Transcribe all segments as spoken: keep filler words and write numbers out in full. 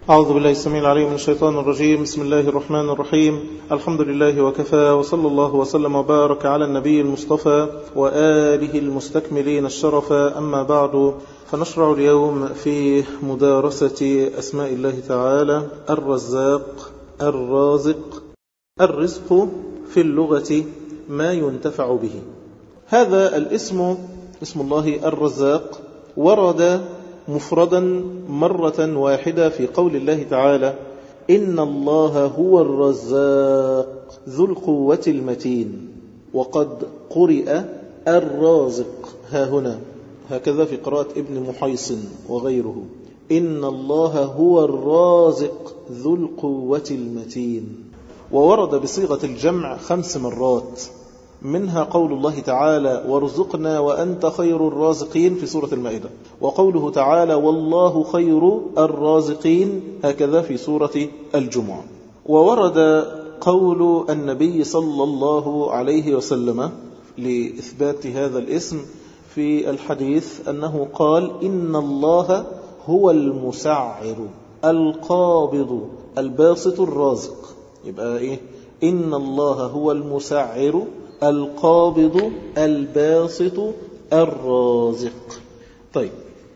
أعوذ بالله السميع العليم من الشيطان الرجيم. بسم الله الرحمن الرحيم. الحمد لله وكفى، وصلى الله وسلم وبارك على النبي المصطفى وآله المستكملين الشرفا. أما بعد، فنشرع اليوم في مدارسة أسماء الله تعالى: الرزاق، الرازق. الرزق في اللغة ما ينتفع به. هذا الاسم اسم الله الرزاق ورد مفردا مرة واحدة في قول الله تعالى: إن الله هو الرزاق ذو القوة المتين. وقد قرئ الرازق ها هنا، هكذا في قراءة ابن محيصن وغيره: إن الله هو الرازق ذو القوة المتين. وورد بصيغة الجمع خمس مرات، منها قول الله تعالى: وارزقنا وأنت خير الرازقين في سورة المائدة، وقوله تعالى: والله خير الرازقين، هكذا في سورة الجمعة. وورد قول النبي صلى الله عليه وسلم لإثبات هذا الاسم في الحديث أنه قال: إن الله هو المسعر القابض الباسط الرازق. يبقى إيه؟ إن الله هو المسعر القابض الباسط الرازق. طيب،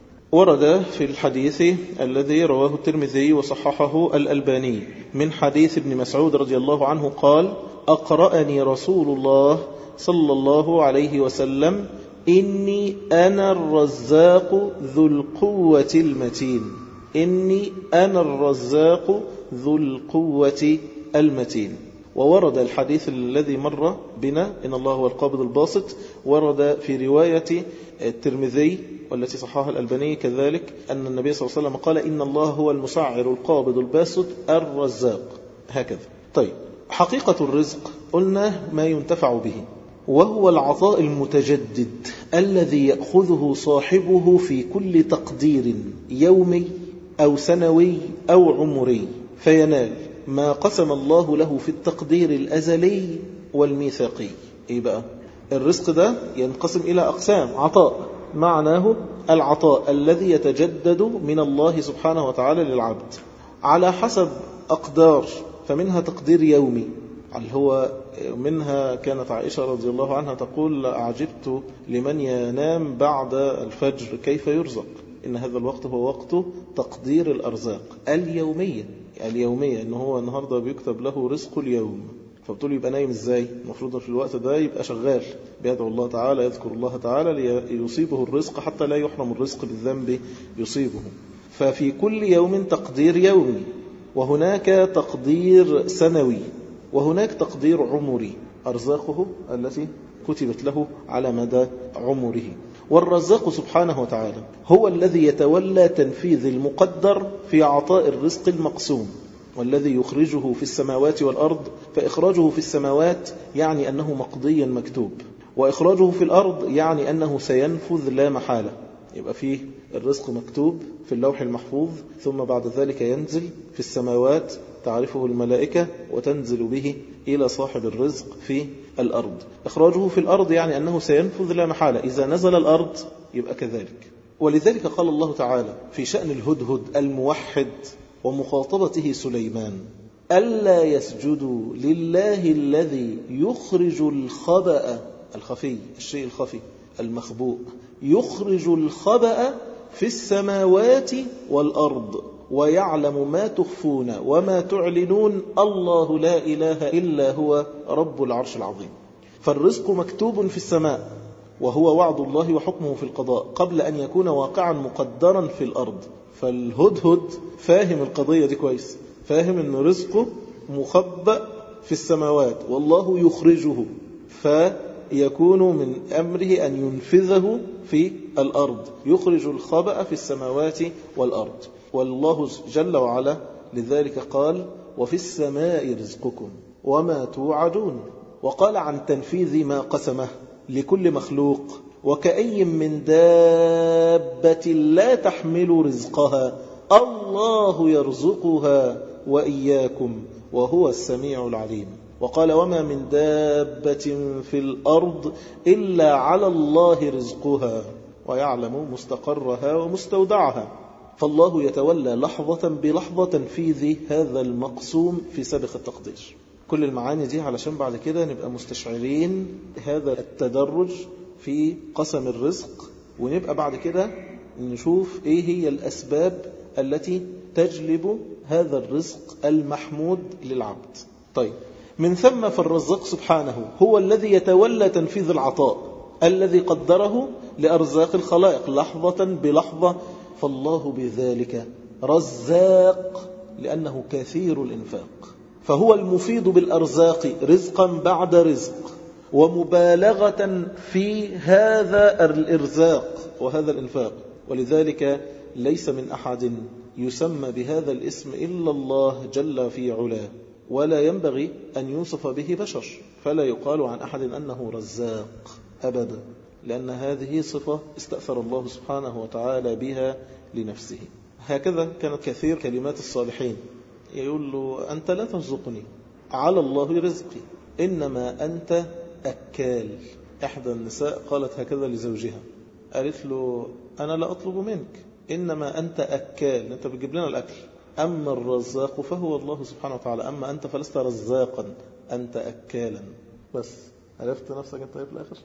ورد في الحديث الذي رواه الترمذي وصححه الألباني من حديث ابن مسعود رضي الله عنه قال: أقرأني رسول الله صلى الله عليه وسلم: إني أنا الرزاق ذو القوة المتين. إني أنا الرزاق ذو القوة المتين. وورد الحديث الذي مر بنا: إن الله هو القابض الباسط، ورد في رواية الترمذي والتي صححها الألباني كذلك أن النبي صلى الله عليه وسلم قال: إن الله هو المسعر القابض الباسط الرزاق، هكذا. طيب، حقيقة الرزق قلنا ما ينتفع به، وهو العطاء المتجدد الذي يأخذه صاحبه في كل تقدير يومي أو سنوي أو عمري، فينال ما قسم الله له في التقدير الأزلي والميثاقي. إيه بقى؟ الرزق ده ينقسم إلى أقسام. عطاء معناه العطاء الذي يتجدد من الله سبحانه وتعالى للعبد على حسب أقدار، فمنها تقدير يومي، اللي هو منها كانت عائشة رضي الله عنها تقول: أعجبت لمن ينام بعد الفجر كيف يرزق. إن هذا الوقت هو وقت تقدير الأرزاق اليومية اليومية إن هو النهاردة بيكتب له رزق اليوم، فبتقول يبقى نايم إزاي؟ المفروض في الوقت ده يبقى شغال بيدعو الله تعالى، يذكر الله تعالى ليصيبه الرزق حتى لا يحرم الرزق بالذنب يصيبه. ففي كل يوم تقدير يومي، وهناك تقدير سنوي، وهناك تقدير عمري، أرزاقه التي كتبت له على مدى عمره. والرزاق سبحانه وتعالى هو الذي يتولى تنفيذ المقدر في عطاء الرزق المقسوم، والذي يخرجه في السماوات والأرض. فإخراجه في السماوات يعني أنه مقضي مكتوب، وإخراجه في الأرض يعني أنه سينفذ لا محالة. يبقى فيه الرزق مكتوب في اللوح المحفوظ، ثم بعد ذلك ينزل في السماوات تعرفه الملائكة وتنزل به إلى صاحب الرزق في الأرض. إخراجه في الأرض يعني أنه سينفذ لا محالة، إذا نزل الأرض يبقى كذلك. ولذلك قال الله تعالى في شأن الهدهد الموحد ومخاطبته سليمان: ألا يسجدوا لله الذي يخرج الخبأ الخفي، الشيء الخفي المخبوء، يخرج الخبأ في السماوات والأرض ويعلم ما تخفون وما تعلنون، الله لا إله إلا هو رب العرش العظيم. فالرزق مكتوب في السماء، وهو وعد الله وحكمه في القضاء قبل أن يكون واقعا مقدرا في الأرض. فالهدهد فاهم القضية دي كويس، فاهم أن رزقه مخبأ في السماوات والله يخرجه، فيكون من أمره أن ينفذه في الأرض، يخرج الخبأ في السماوات والأرض. والله جل وعلا لذلك قال: وفي السماء رزقكم وما توعدون. وقال عن تنفيذ ما قسمه لكل مخلوق: وكأي من دابة لا تحمل رزقها الله يرزقها وإياكم وهو السميع العليم. وقال: وما من دابة في الأرض إلا على الله رزقها ويعلم مستقرها ومستودعها. فالله يتولى لحظة بلحظة في ذي هذا المقسوم في سابق التقدير. كل المعاني دي علشان بعد كده نبقى مستشعرين هذا التدرج في قسم الرزق، ونبقى بعد كده نشوف ايه هي الأسباب التي تجلب هذا الرزق المحمود للعبد. طيب، من ثم فالرزاق سبحانه هو الذي يتولى تنفيذ العطاء الذي قدره لأرزاق الخلائق لحظة بلحظة، فالله بذلك رزاق لأنه كثير الإنفاق، فهو المفيد بالأرزاق رزقا بعد رزق ومبالغة في هذا الإرزاق وهذا الإنفاق. ولذلك ليس من أحد يسمى بهذا الاسم إلا الله جل في علاه، ولا ينبغي أن يوصف به بشر، فلا يقال عن أحد أنه رزاق أبدا، لأن هذه صفة استأثر الله سبحانه وتعالى بها لنفسه. هكذا كانت كثير كلمات الصالحين، يقول له أنت لا ترزقني، على الله رزقي، إنما أنت أكال. إحدى النساء قالت هكذا لزوجها، قالت له أنا لا أطلب منك، إنما أنت أكال، أنت بتجيب لنا الأكل، أما الرزاق فهو الله سبحانه وتعالى، أما أنت فلست رزاقا، أنت أكالا. بس عرفت نفسك أنت في الآخر.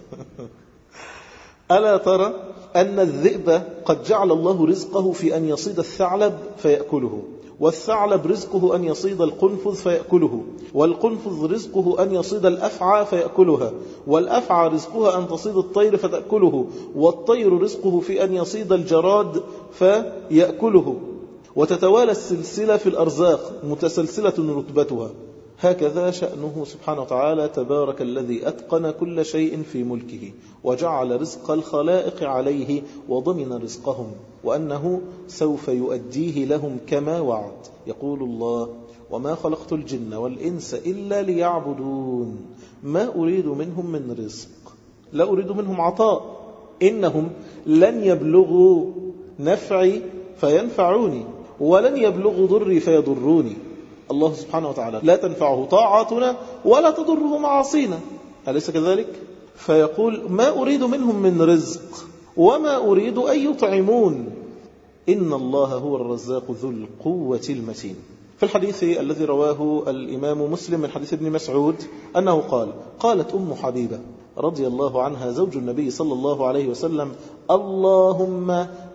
ألا ترى أن الذئب قد جعل الله رزقه في أن يصيد الثعلب فيأكله، والثعلب رزقه أن يصيد القنفذ فيأكله، والقنفذ رزقه أن يصيد الأفعى فيأكلها، والأفعى رزقها أن تصيد الطير فتأكله، والطير رزقه في أن يصيد الجراد فيأكله، وتتوالى السلسلة في الأرزاق متسلسلة رتبتها. هكذا شأنه سبحانه وتعالى، تبارك الذي أتقن كل شيء في ملكه وجعل رزق الخلائق عليه وضمن رزقهم، وأنه سوف يؤديه لهم كما وعد. يقول الله وما خلقت الجن والإنس إلا ليعبدون ما أريد منهم من رزق، لا أريد منهم عطاء، إنهم لن يبلغوا نفعي فينفعوني ولن يبلغوا ضري فيضروني. الله سبحانه وتعالى لا تنفعه طاعاتنا ولا تضره معاصينا، أليس كذلك؟ فيقول ما أريد منهم من رزق وما أريد أن يطعمون، إن الله هو الرزاق ذو القوة المتين. في الحديث الذي رواه الإمام مسلم من حديث ابن مسعود أنه قال قالت أم حبيبة رضي الله عنها زوج النبي صلى الله عليه وسلم اللهم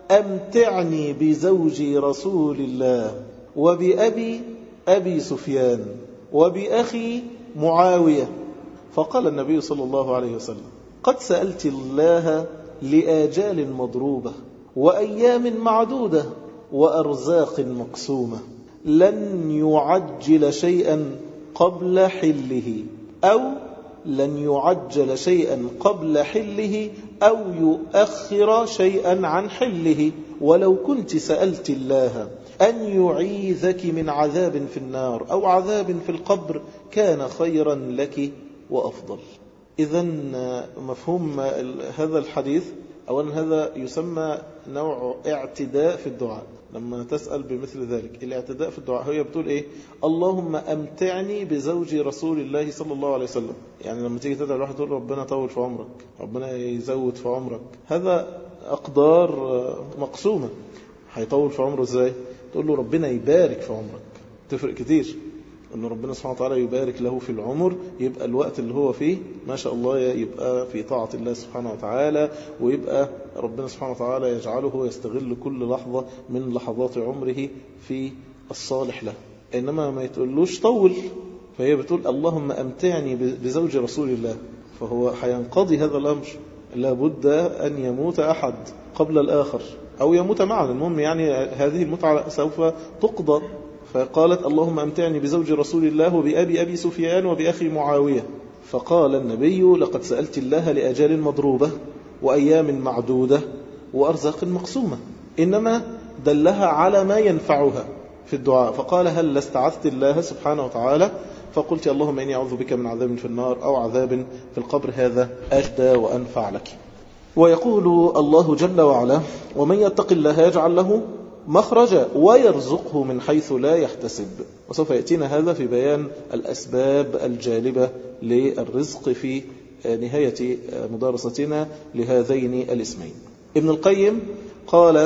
أمتعني بزوجي رسول الله وبأبي أبي سفيان وبأخي معاوية. فقال النبي صلى الله عليه وسلم قد سألت الله لآجال مضروبة وأيام معدودة وأرزاق مقسومة، لن يعجل شيئا قبل حله أو لن يعجل شيئا قبل حله أو يؤخر شيئا عن حله، ولو كنت سألت الله أن يعيذك من عذاب في النار أو عذاب في القبر كان خيرا لك وأفضل. إذن مفهوم هذا الحديث أولا هذا يسمى نوع اعتداء في الدعاء. لما تسأل بمثل ذلك الاعتداء في الدعاء هي بتقول إيه؟ اللهم أمتعني بزوج رسول الله صلى الله عليه وسلم. يعني لما تيجي تدعي الواحد تقول ربنا طول في عمرك، ربنا يزود في عمرك، هذا أقدار مقسومة. هيطول في عمره إزاي؟ تقول له ربنا يبارك في عمرك، تفرق كتير أن ربنا سبحانه وتعالى يبارك له في العمر، يبقى الوقت اللي هو فيه ما شاء الله يبقى في طاعة الله سبحانه وتعالى، ويبقى ربنا سبحانه وتعالى يجعله يستغل كل لحظة من لحظات عمره في الصالح له. إنما ما يتقولوش طول، فهي بتقول اللهم أمتعني بزوج رسول الله، فهو حينقضي هذا الأمر، لابد أن يموت أحد قبل الآخر أو يموت معا، المهم يعني هذه المتعة سوف تقضى. فقالت اللهم أمتعني بزوج رسول الله وبأبي أبي سفيان وبأخي معاوية. فقال النبي لقد سألت الله لأجال مضروبة وأيام معدودة وأرزاق مقسومة، إنما دلها على ما ينفعها في الدعاء. فقال هل استعذت الله سبحانه وتعالى؟ فقلت اللهم إني أعوذ بك من عذاب في النار أو عذاب في القبر، هذا أجدى وأنفع لك. ويقول الله جل وعلا ومن يتق الله يجعل له مخرجا ويرزقه من حيث لا يحتسب. وسوف يأتينا هذا في بيان الأسباب الجالبة للرزق في نهاية مدارستنا لهذين الاسمين. ابن القيم قال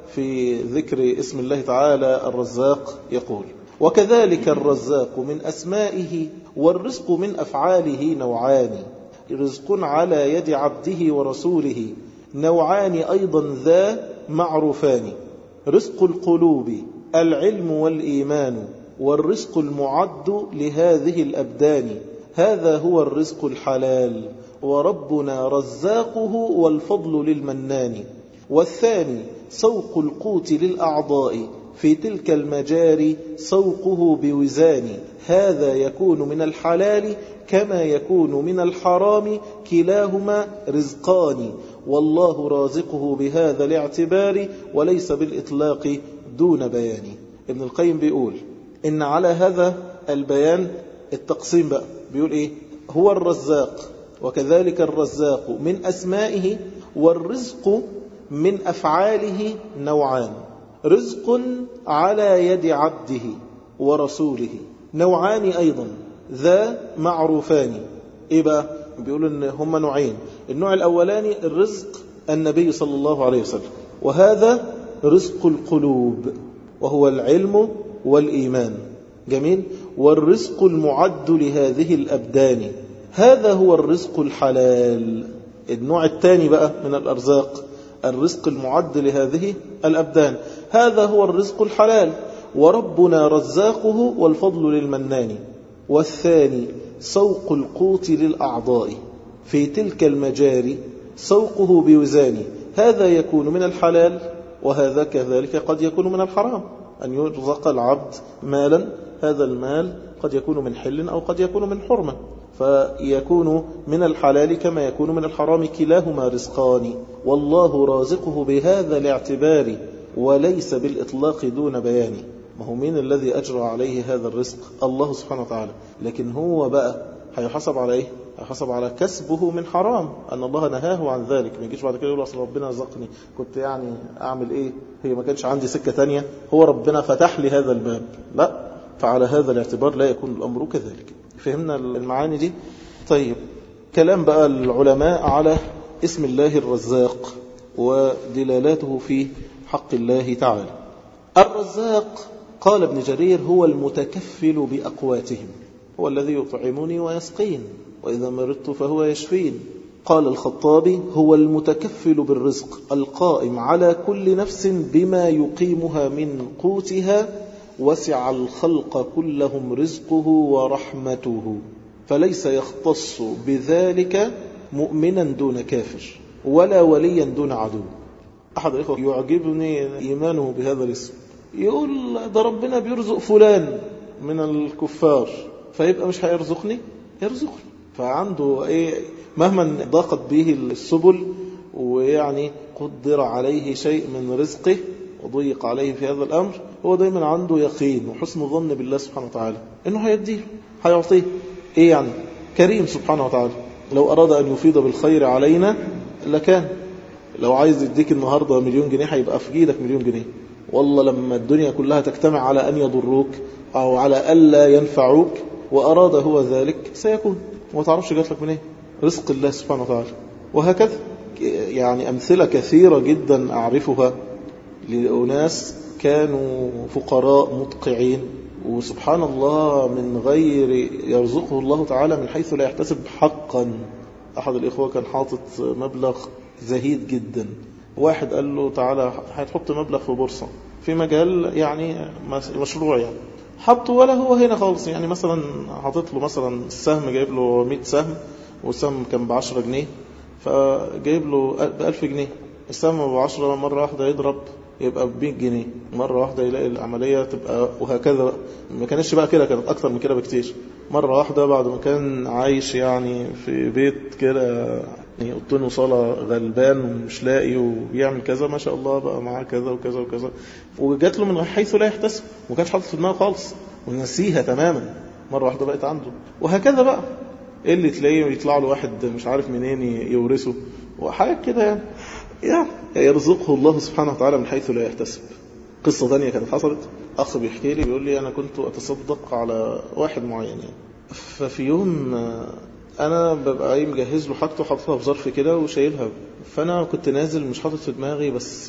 في ذكر اسم الله تعالى الرزاق يقول: وكذلك الرزاق من أسمائه، والرزق من أفعاله نوعان، رزق على يد عبده ورسوله، نوعان أيضا ذا معروفان، رزق القلوب العلم والإيمان، والرزق المعد لهذه الأبدان، هذا هو الرزق الحلال، وربنا رزاقه والفضل للمنان. والثاني سوق القوت للأعضاء، في تلك المجاري سوقه بوزان، هذا يكون من الحلال كما يكون من الحرام، كلاهما رزقان، والله رازقه بهذا الاعتبار، وليس بالإطلاق دون بيان. ابن القيم بيقول إن على هذا البيان التقسيم بقى، بيقول إيه؟ هو الرزاق، وكذلك الرزاق من أسمائه، والرزق من أفعاله نوعان، رزق على يد عبده ورسوله، نوعان أيضا ذا معروفان. إيه بقى؟ بيقولوا إن هما نوعين. النوع الأولاني الرزق النبي صلى الله عليه وسلم، وهذا رزق القلوب وهو العلم والإيمان. جميل. والرزق المعد لهذه الأبدان، هذا هو الرزق الحلال. النوع الثاني بقى من الأرزاق الرزق المعد لهذه الأبدان، هذا هو الرزق الحلال، وربنا رزاقه والفضل للمنان. والثاني سوق القوت للأعضاء، في تلك المجاري سوقه بوزان، هذا يكون من الحلال، وهذا كذلك قد يكون من الحرام. أن يرزق العبد مالا، هذا المال قد يكون من حل أو قد يكون من حرمة، فيكون من الحلال كما يكون من الحرام، كلاهما رزقان، والله رازقه بهذا الاعتبار، وليس بالإطلاق دون بيان. ما هو مين الذي أجرى عليه هذا الرزق؟ الله سبحانه وتعالى. لكن هو بقى هيحسب على إيه؟ هيحسب على كسبه من حرام، أن الله نهاه عن ذلك. ما يجيش بعد كده يقول أصل ربنا رزقني، كنت يعني أعمل إيه؟ هي ما كانش عندي سكة تانية، هو ربنا فتح لي هذا الباب. لا، فعلى هذا الاعتبار لا يكون الأمر كذلك. فهمنا المعاني دي؟ طيب، كلام بقى العلماء على اسم الله الرزاق ودلالاته في حق الله تعالى. الرزاق قال ابن جرير هو المتكفل بأقواتهم، هو الذي يطعمني ويسقين، وإذا مرضت فهو يشفين. قال الخطابي هو المتكفل بالرزق القائم على كل نفس بما يقيمها من قوتها، وسع الخلق كلهم رزقه ورحمته، فليس يختص بذلك مؤمنا دون كافر، ولا وليا دون عدو. أحد الإخوة يعجبني إيمانه بهذا الاسم، يقول ده ربنا بيرزق فلان من الكفار، فيبقى مش هيرزقني؟ يرزقني. فعنده إيه؟ مهما ضاقت به السبل ويعني قدر عليه شيء من رزقه وضيق عليه في هذا الأمر، هو دايما عنده يقين وحسن ظن بالله سبحانه وتعالى إنه هيديه، هيعطيه. إيه يعني؟ كريم سبحانه وتعالى. لو أراد أن يفيض بالخير علينا لكان، لو عايز يديك النهاردة مليون جنيه هيبقى في جيدك مليون جنيه. والله لما الدنيا كلها تجتمع على أن يضروك أو على ألا ينفعوك وأراد هو ذلك سيكون، وما تعرفش جات لك من إيه؟ رزق الله سبحانه وتعالى. وهكذا يعني أمثلة كثيرة جدا أعرفها لأناس كانوا فقراء مدقعين، وسبحان الله من غير يرزقه الله تعالى من حيث لا يحتسب حقا. أحد الإخوة كان حاطط مبلغ زهيد جدا، واحد قال له تعالى هتحط مبلغ في بورصة في مجال يعني مشروع، يعني حطه ولا هو هنا خالص. يعني مثلا حاطط له مثلا السهم جايب له مئة سهم، والسهم كان بعشرة جنيه، فجايب له بألف جنيه. السهم بعشرة مرة واحدة يضرب يبقى بمئة جنيه، مرة واحدة يلاقي العملية تبقى، وهكذا. ما كانش بقى كده، كانت أكتر من كده بكتير. مرة واحدة بعد ما كان عايش يعني في بيت كده يعني أوضتين وصالة غلبان ومش لاقي وبيعمل كذا، ما شاء الله بقى معاه كذا وكذا وكذا، وجات له من حيث لا يحتسب، وما كانش حاطط في دماغه خالص ونسيها تماما، مرة واحدة بقت عنده. وهكذا بقى إيه اللي تلاقيه يطلع له واحد مش عارف منين يورثه وحاجة كده يعني. يعني يرزقه الله سبحانه وتعالى من حيث لا يحتسب. قصة ثانية كانت حصلت، أخ بيحكي لي بيقول لي أنا كنت أتصدق على واحد معين يعني، ففي يوم أنا ببقى أي مجهز له حاجته حاططها في ظرف كده وشايلها، فأنا كنت نازل مش حاطط في دماغي، بس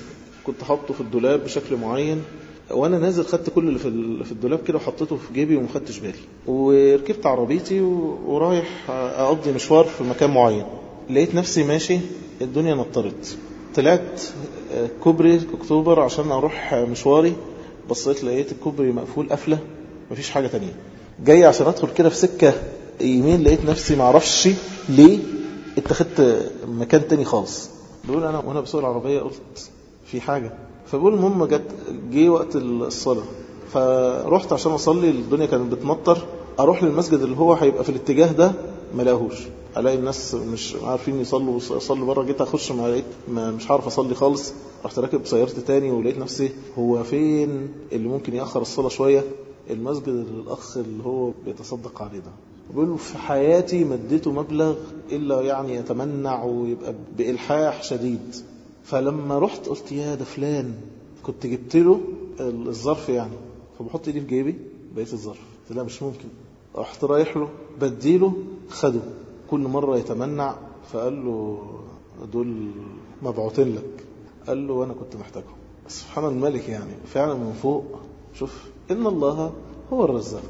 كنت حاطه في الدولاب بشكل معين، وانا نازل خدت كل اللي في الدولاب كده وحطيته في جيبي وما خدتش بالي، وركبت عربيتي ورايح اقضي مشوار في مكان معين. لقيت نفسي ماشي، الدنيا نطرت، طلعت كوبري اكتوبر عشان اروح مشواري، بصيت لقيت الكوبري مقفول قفله، مفيش حاجه تانية. جاي عشان ادخل كده في سكه يمين، لقيت نفسي معرفش ليه اتخذت مكان تاني خالص. بقول انا وانا بسوق العربيه قلت في حاجه، فبقول المهم جت جه وقت الصلاه، فروحت عشان اصلي، الدنيا كانت بتمطر، اروح للمسجد اللي هو هيبقى في الاتجاه ده ما لاقوش، الاقي الناس مش عارفين يصلوا، اصلي بره، جيت اخش ما لقيت ما مش عارف اصلي خالص. رحت راكب سيارتي تاني ولقيت نفسي هو فين اللي ممكن ياخر الصلاه شويه؟ المسجد اللي الاخ اللي هو بيتصدق عليه ده. بيقول في حياتي مديته مبلغ الا يعني يتمنع ويبقى بالحاح شديد. فلما رحت قلت يا ده فلان، كنت جبت له الظرف يعني، فبحط ايدي في جيبي بقيت الظرف، قلت لا مش ممكن. رحت رايح له بديله، خده، كل مرة يتمنع، فقال له دول مبعوتين لك، قال له وانا كنت محتاجهم. سبحان الملك، يعني فعلا من فوق. شوف إن الله هو الرزاق.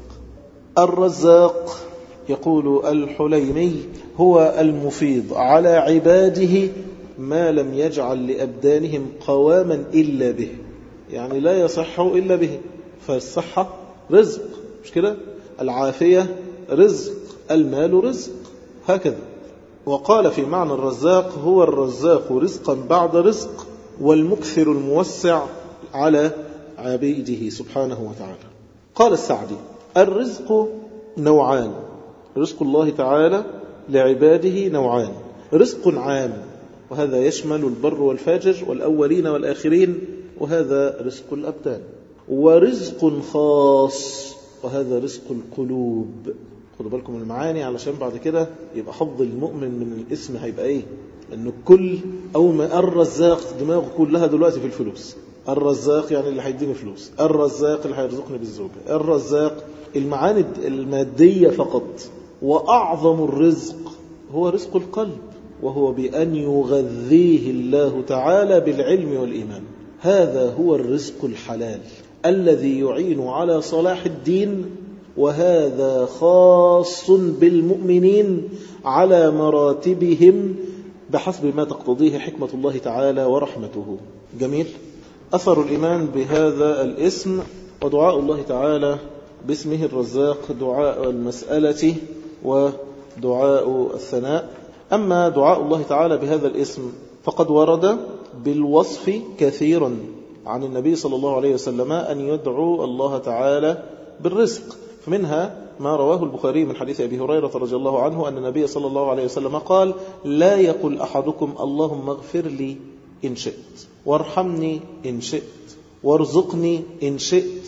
الرزاق يقول الحليمي هو المفيض على عباده ما لم يجعل لأبدانهم قواما إلا به، يعني لا يصح إلا به. فالصحة رزق، مش كده؟ العافية رزق، المال رزق، هكذا. وقال في معنى الرزاق هو الرزاق رزقا بعد رزق، والمكثر الموسع على عبيده سبحانه وتعالى. قال السعدي الرزق نوعان، رزق الله تعالى لعباده نوعان، رزق عام وهذا يشمل البر والفاجر والأولين والآخرين وهذا رزق الأبدان، ورزق خاص وهذا رزق القلوب. خدوا بالكم المعاني علشان بعد كده يبقى حظ المؤمن من الاسم هيبقى ايه، انه كل او ما الرزاق دماغه كلها دلوقتي في الفلوس. الرزاق يعني اللي هيديني فلوس، الرزاق اللي هيرزقني بالزوجة، الرزاق المعاني المادية فقط. وأعظم الرزق هو رزق القلب، وهو بأن يغذيه الله تعالى بالعلم والإيمان. هذا هو الرزق الحلال الذي يعين على صلاح الدين، وهذا خاص بالمؤمنين على مراتبهم بحسب ما تقتضيه حكمة الله تعالى ورحمته. جميل. أثر الإيمان بهذا الاسم ودعاء الله تعالى باسمه الرزاق دعاء المسألة ودعاء الثناء. أما دعاء الله تعالى بهذا الاسم فقد ورد بالوصف كثيرا عن النبي صلى الله عليه وسلم أن يدعو الله تعالى بالرزق، فمنها ما رواه البخاري من حديث أبي هريرة رضي الله عنه أن النبي صلى الله عليه وسلم قال لا يقل أحدكم اللهم اغفر لي إن شئت وارحمني إن شئت وارزقني إن شئت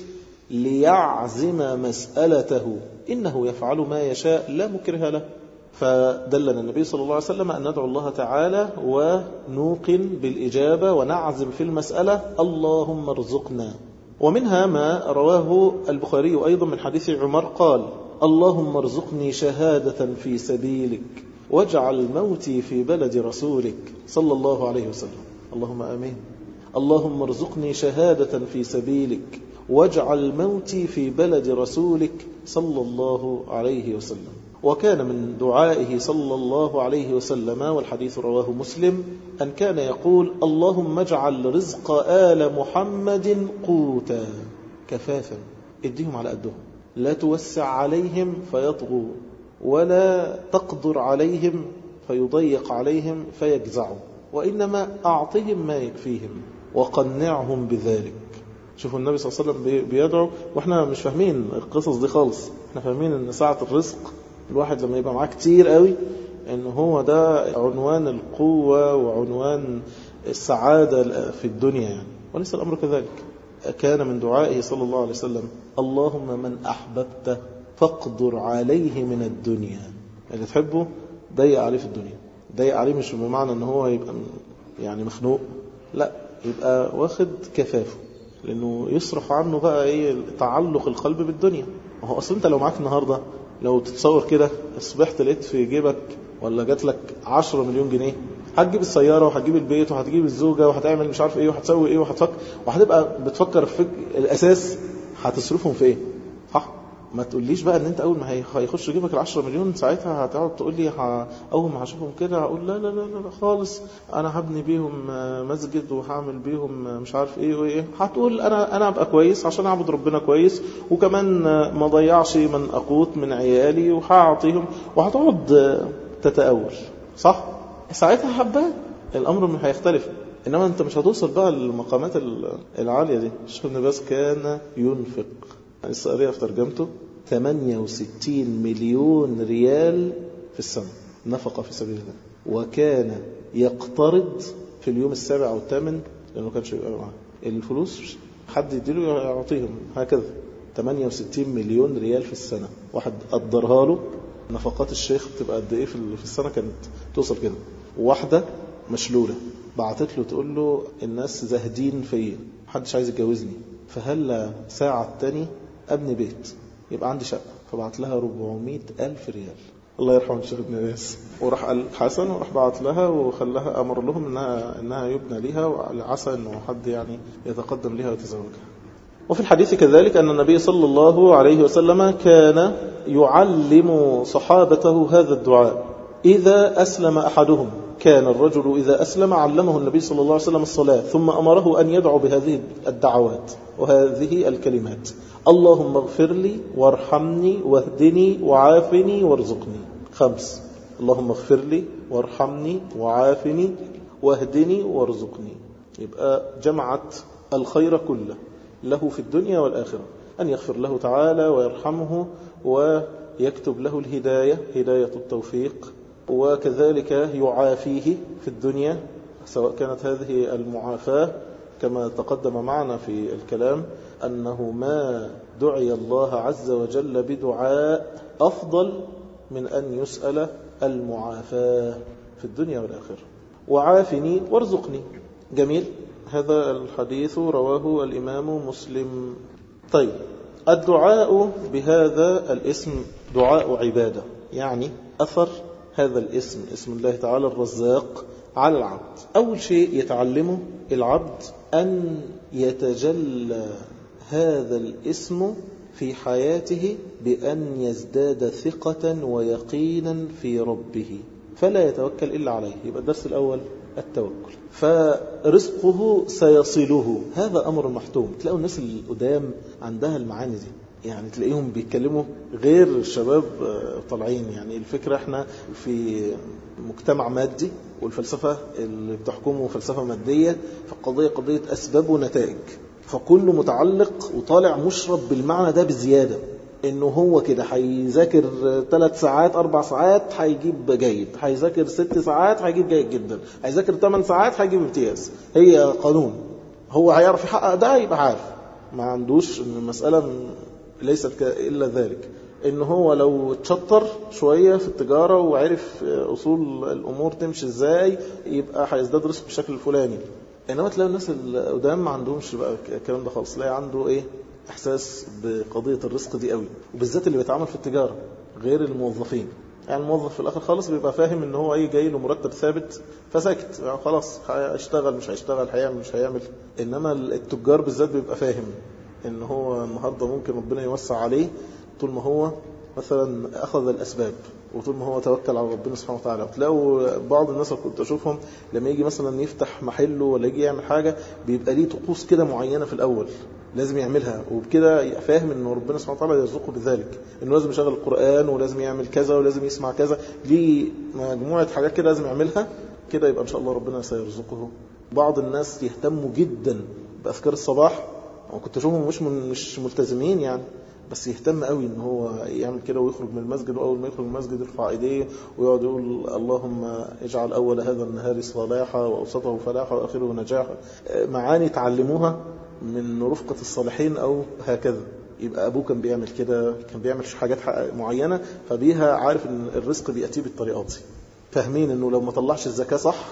ليعزم مسألته إنه يفعل ما يشاء لا مكره له. فدلنا النبي صلى الله عليه وسلم أن ندعو الله تعالى ونوقن بالإجابة ونعزم في المسألة اللهم ارزقنا. ومنها ما رواه البخاري أيضا من حديث عمر قال اللهم ارزقني شهادة في سبيلك واجعل موتي في بلد رسولك صلى الله عليه وسلم. اللهم آمين. اللهم ارزقني شهادة في سبيلك واجعل موتي في بلد رسولك صلى الله عليه وسلم. وكان من دعائه صلى الله عليه وسلم والحديث رواه مسلم أن كان يقول اللهم اجعل رزق آل محمد قوتا كفافا، اديهم على قدهم، لا توسع عليهم فيطغوا ولا تقدر عليهم فيضيق عليهم فيجزعوا، وإنما أعطهم ما يكفيهم وقنعهم بذلك. شوفوا النبي صلى الله عليه وسلم بيدعو وإحنا مش فاهمين القصص دي خالص. إحنا فاهمين أن ساعة الرزق الواحد لما يبقى معاه كتير قوي ان هو ده عنوان القوة وعنوان السعادة في الدنيا يعني، وليس الأمر كذلك. كان من دعائه صلى الله عليه وسلم اللهم من أحببت فاقدر عليه من الدنيا، اللي تحبه ضيق عليه في الدنيا. ضيق عليه مش بمعنى ان هو يبقى يعني مخنوق، لا، يبقى واخد كفافه، لأنه يصرف عنه بقى ايه تعلق القلب بالدنيا. وهو أصلا انت لو معاك النهاردة، لو تتصور كده اصبحت لقيت في جيبك ولا جات لك عشرة مليون جنيه، هتجيب السيارة وهتجيب البيت وهتجيب الزوجة وهتعمل مش عارف ايه وهتسوي ايه وهتفكر وهتبقى بتفكر في الاساس هتصرفهم في ايه. صح؟ ما تقوليش بقى ان انت اول ما هيخش جيبك العشرة مليون ساعتها هتقعد تقول لي ه... اول ما هشوفهم كده هقول لا لا لا لا خالص انا هبني بيهم مسجد وهعمل بيهم مش عارف ايه وايه. هتقول انا انا ابقى كويس عشان اعبد ربنا كويس وكمان ما ضيعش من اقوت من عيالي وهعطيهم وهتقعد تتأول. صح؟ ساعتها حبان الامر مش هيختلف. انما انت مش هتوصل بقى للمقامات العالية دي. الشيخ ابن باز كان ينفق السؤالية في ترجمته ثمانية وستين مليون ريال في السنة نفقة في سبيل الله، وكان يقترض في اليوم السابع أو الثامن لأنه كانش يبقى معاه الفلوس حد يديله يعطيهم هكذا. ثمانية وستين مليون ريال في السنة واحد قدرها له نفقات الشيخ بتبقى قد ايه في السنة كانت توصل كده. واحدة مشلولة بعتت له تقول له الناس زاهدين فيا محدش عايز يتجوزني فهل ساعة تاني أبني بيت يبقى عندي شقة. فبعت لها أربعمائة ألف ريال. الله يرحمه الشيخ ابن باز. وراح قال حسن وراح بعت لها وخلاها أمر لهم إنها, إنها يبنى لها وعسى إنه حد يعني يتقدم لها ويتزوجها. وفي الحديث كذلك أن النبي صلى الله عليه وسلم كان يعلم صحابته هذا الدعاء إذا أسلم أحدهم. كان الرجل إذا أسلم علمه النبي صلى الله عليه وسلم الصلاة ثم أمره أن يدعو بهذه الدعوات وهذه الكلمات: اللهم اغفر لي وارحمني واهدني وعافني وارزقني. خمس: اللهم اغفر لي وارحمني وعافني واهدني وارزقني. يبقى جمعت الخير كله له في الدنيا والآخرة، أن يغفر له تعالى ويرحمه ويكتب له الهداية هداية التوفيق، وكذلك يعافيه في الدنيا سواء كانت هذه المعافاة كما تقدم معنا في الكلام أنه ما دعي الله عز وجل بدعاء أفضل من أن يسأل المعافاة في الدنيا والآخرة. وعافني وارزقني. جميل. هذا الحديث رواه الإمام مسلم. طيب، الدعاء بهذا الاسم دعاء عبادة، يعني أثر هذا الاسم اسم الله تعالى الرزاق على العبد. أول شيء يتعلمه العبد أن يتجلى هذا الاسم في حياته بأن يزداد ثقة ويقينا في ربه فلا يتوكل إلا عليه. يبقى الدرس الأول التوكل. فرزقه سيصله، هذا أمر محتوم. تلاقوا الناس القدام عندها المعاني دي، يعني تلاقيهم بيتكلموا غير الشباب طالعين. يعني الفكرة احنا في مجتمع مادي والفلسفة اللي بتحكمه فلسفة مادية، فالقضية قضية أسباب ونتائج، فكله متعلق وطالع مشرب بالمعنى ده بزيادة، انه هو كده هيذاكر ثلاث ساعات اربع ساعات هيجيب جيد، هيذاكر ست ساعات هيجيب جيد جدا، هيذاكر ثمان ساعات هيجيب امتياز. هي قانون، هو هيعرف يحقق ده يبقى عارف. ما عندوش ان المسألة ليست إلا ذلك، إن هو لو تشطر شوية في التجارة وعرف أصول الأمور تمشي إزاي يبقى هيزداد رزق بالشكل الفلاني. إنما تلاقي الناس القدام ما عندهمش بقى الكلام ده خالص، تلاقي عنده إيه إحساس بقضية الرزق دي قوي، وبالذات اللي بيتعامل في التجارة غير الموظفين. يعني الموظف في الآخر خالص بيبقى فاهم إن هو أي جاي له مرتب ثابت فساكت، يعني خلاص هيشتغل مش هيشتغل هيعمل مش هيعمل. إنما التجار بالذات بيبقى فاهم إن هو النهاردة ممكن ربنا يوسع عليه طول ما هو مثلا أخذ الأسباب وطول ما هو توكل على ربنا سبحانه وتعالى. وتلاقوا بعض الناس اللي كنت أشوفهم لما يجي مثلا يفتح محله ولا يجي يعمل حاجة بيبقى ليه طقوس كده معينة في الأول لازم يعملها، وبكده فاهم إن ربنا سبحانه وتعالى يرزقه بذلك، إنه لازم يشغل القرآن ولازم يعمل كذا ولازم يسمع كذا، ليه مجموعة حاجات كده لازم يعملها، كده يبقى إن شاء الله ربنا سيرزقه. بعض الناس يهتموا جدا بأذكار الصباح، وكنت أشوفهم مش مش ملتزمين يعني، بس يهتم قوي ان هو يعمل كده ويخرج من المسجد، واول ما يخرج من المسجد يرفع ايديه ويقعد يقول اللهم اجعل اول هذا النهار صلاحا واوسطه فلاحا واخره نجاحا. معاني تعلموها من رفقة الصالحين او هكذا. يبقى ابوه كان بيعمل كده، كان بيعمل حاجات معينة فبيها عارف ان الرزق بيأتي بالطريقات دي، فاهمين انه لو ما طلعش الزكاة صح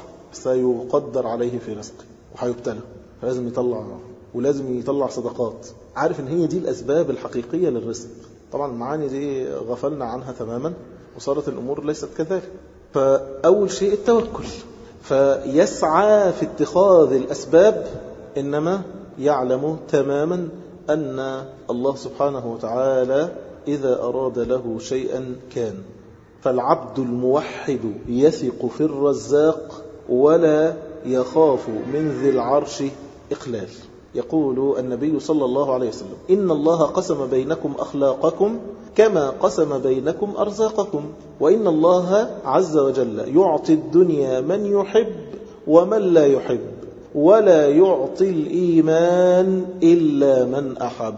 سيقدر عليه في رزقه وهيبتلى، فلازم يطلع ولازم يطلع صدقات، عارف ان هي دي الاسباب الحقيقية للرزق. طبعا المعاني دي غفلنا عنها تماما وصارت الامور ليست كذلك. فاول شيء التوكل، فيسعى في اتخاذ الأسباب، إنما يعلم تماما أن الله سبحانه وتعالى إذا أراد له شيئا كان. فالعبد الموحد يثق في الرزاق ولا يخاف من ذي العرش إقلال. يقول النبي صلى الله عليه وسلم: إن الله قسم بينكم أخلاقكم كما قسم بينكم أرزاقكم، وإن الله عز وجل يعطي الدنيا من يحب ومن لا يحب، ولا يعطي الإيمان إلا من أحب.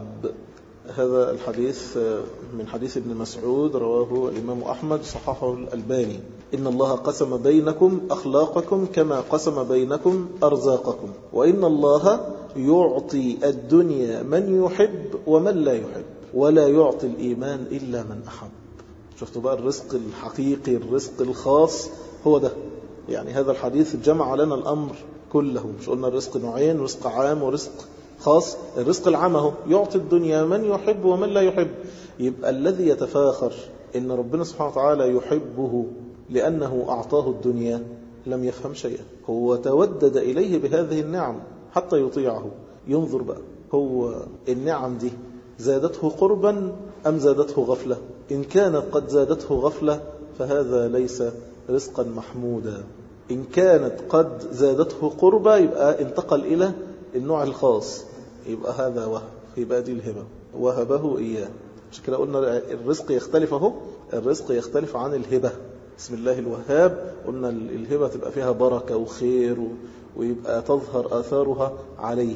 هذا الحديث من حديث ابن مسعود، رواه الإمام أحمد، صححه الألباني. إن الله قسم بينكم أخلاقكم كما قسم بينكم أرزاقكم، وإن الله يعطي الدنيا من يحب ومن لا يحب، ولا يعطي الإيمان إلا من أحب. شفتوا بقى الرزق الحقيقي، الرزق الخاص هو ده. يعني هذا الحديث جمع لنا الأمر كله. مش قلنا الرزق نوعين، رزق عام ورزق خاص. الرزق العام هو يعطي الدنيا من يحب ومن لا يحب. يبقى الذي يتفاخر إن ربنا سبحانه وتعالى يحبه لأنه أعطاه الدنيا لم يفهم شيئا. هو تودد إليه بهذه النعم حتى يطيعه. ينظر بقى، هو النعم دي زادته قربا أم زادته غفلة؟ إن كانت قد زادته غفلة فهذا ليس رزقا محمودا. إن كانت قد زادته قربا يبقى انتقل إلى النوع الخاص، يبقى هذا وهب، يبقى دي الهبة، وهبه إياه. عشان كده قلنا الرزق يختلف اهو، الرزق يختلف عن الهبة. بسم الله الوهاب، قلنا الهبة تبقى فيها بركة وخير ويبقى تظهر آثارها عليه.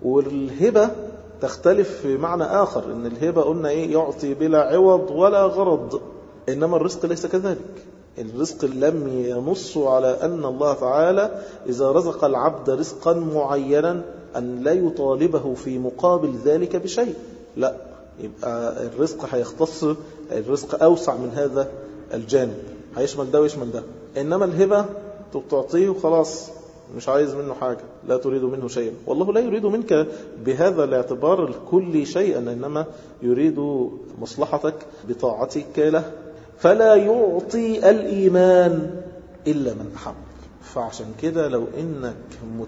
والهبة تختلف في معنى آخر، إن الهبة قلنا إيه؟ يعطي بلا عوض ولا غرض. إنما الرزق ليس كذلك. الرزق لم ينص على أن الله تعالى إذا رزق العبد رزقا معينا أن لا يطالبه في مقابل ذلك بشيء. لا، يبقى الرزق هيختص، الرزق أوسع من هذا الجانب، هيشمل ده ويشمل ده. إنما الهبة تعطيه وخلاص، مش عايز منه حاجة، لا تريد منه شيئا. والله لا يريد منك بهذا الاعتبار الكل شيئا، إنما يريد مصلحتك بطاعتك له. فلا يعطي الإيمان إلا من أحب. فعشان كده لو إنك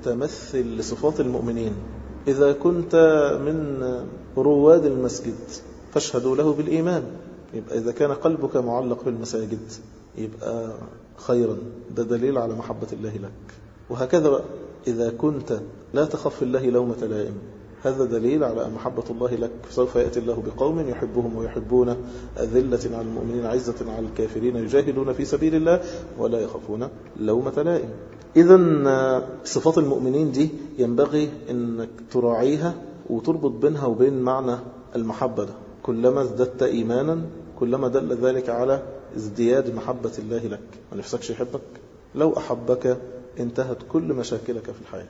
متمثل لصفات المؤمنين، إذا كنت من رواد المسجد فاشهدوا له بالإيمان، يبقى إذا كان قلبك معلق بالمساجد يبقى خيرا، ده دليل على محبة الله لك. وهكذا بقى إذا كنت لا تخف الله لومة لائم، هذا دليل على محبة الله لك. سوف يأتي الله بقوم يحبهم ويحبون، أذلة على المؤمنين عزة على الكافرين، يجاهدون في سبيل الله ولا يخافون لومة لائم. إذن صفات المؤمنين دي ينبغي أنك تراعيها وتربط بينها وبين معنى المحبة ده. كلما ازددت إيمانا كلما دل ذلك على ازدياد محبة الله لك. ما نفسكش يحبك؟ لو أحبك انتهت كل مشاكلك في الحياة.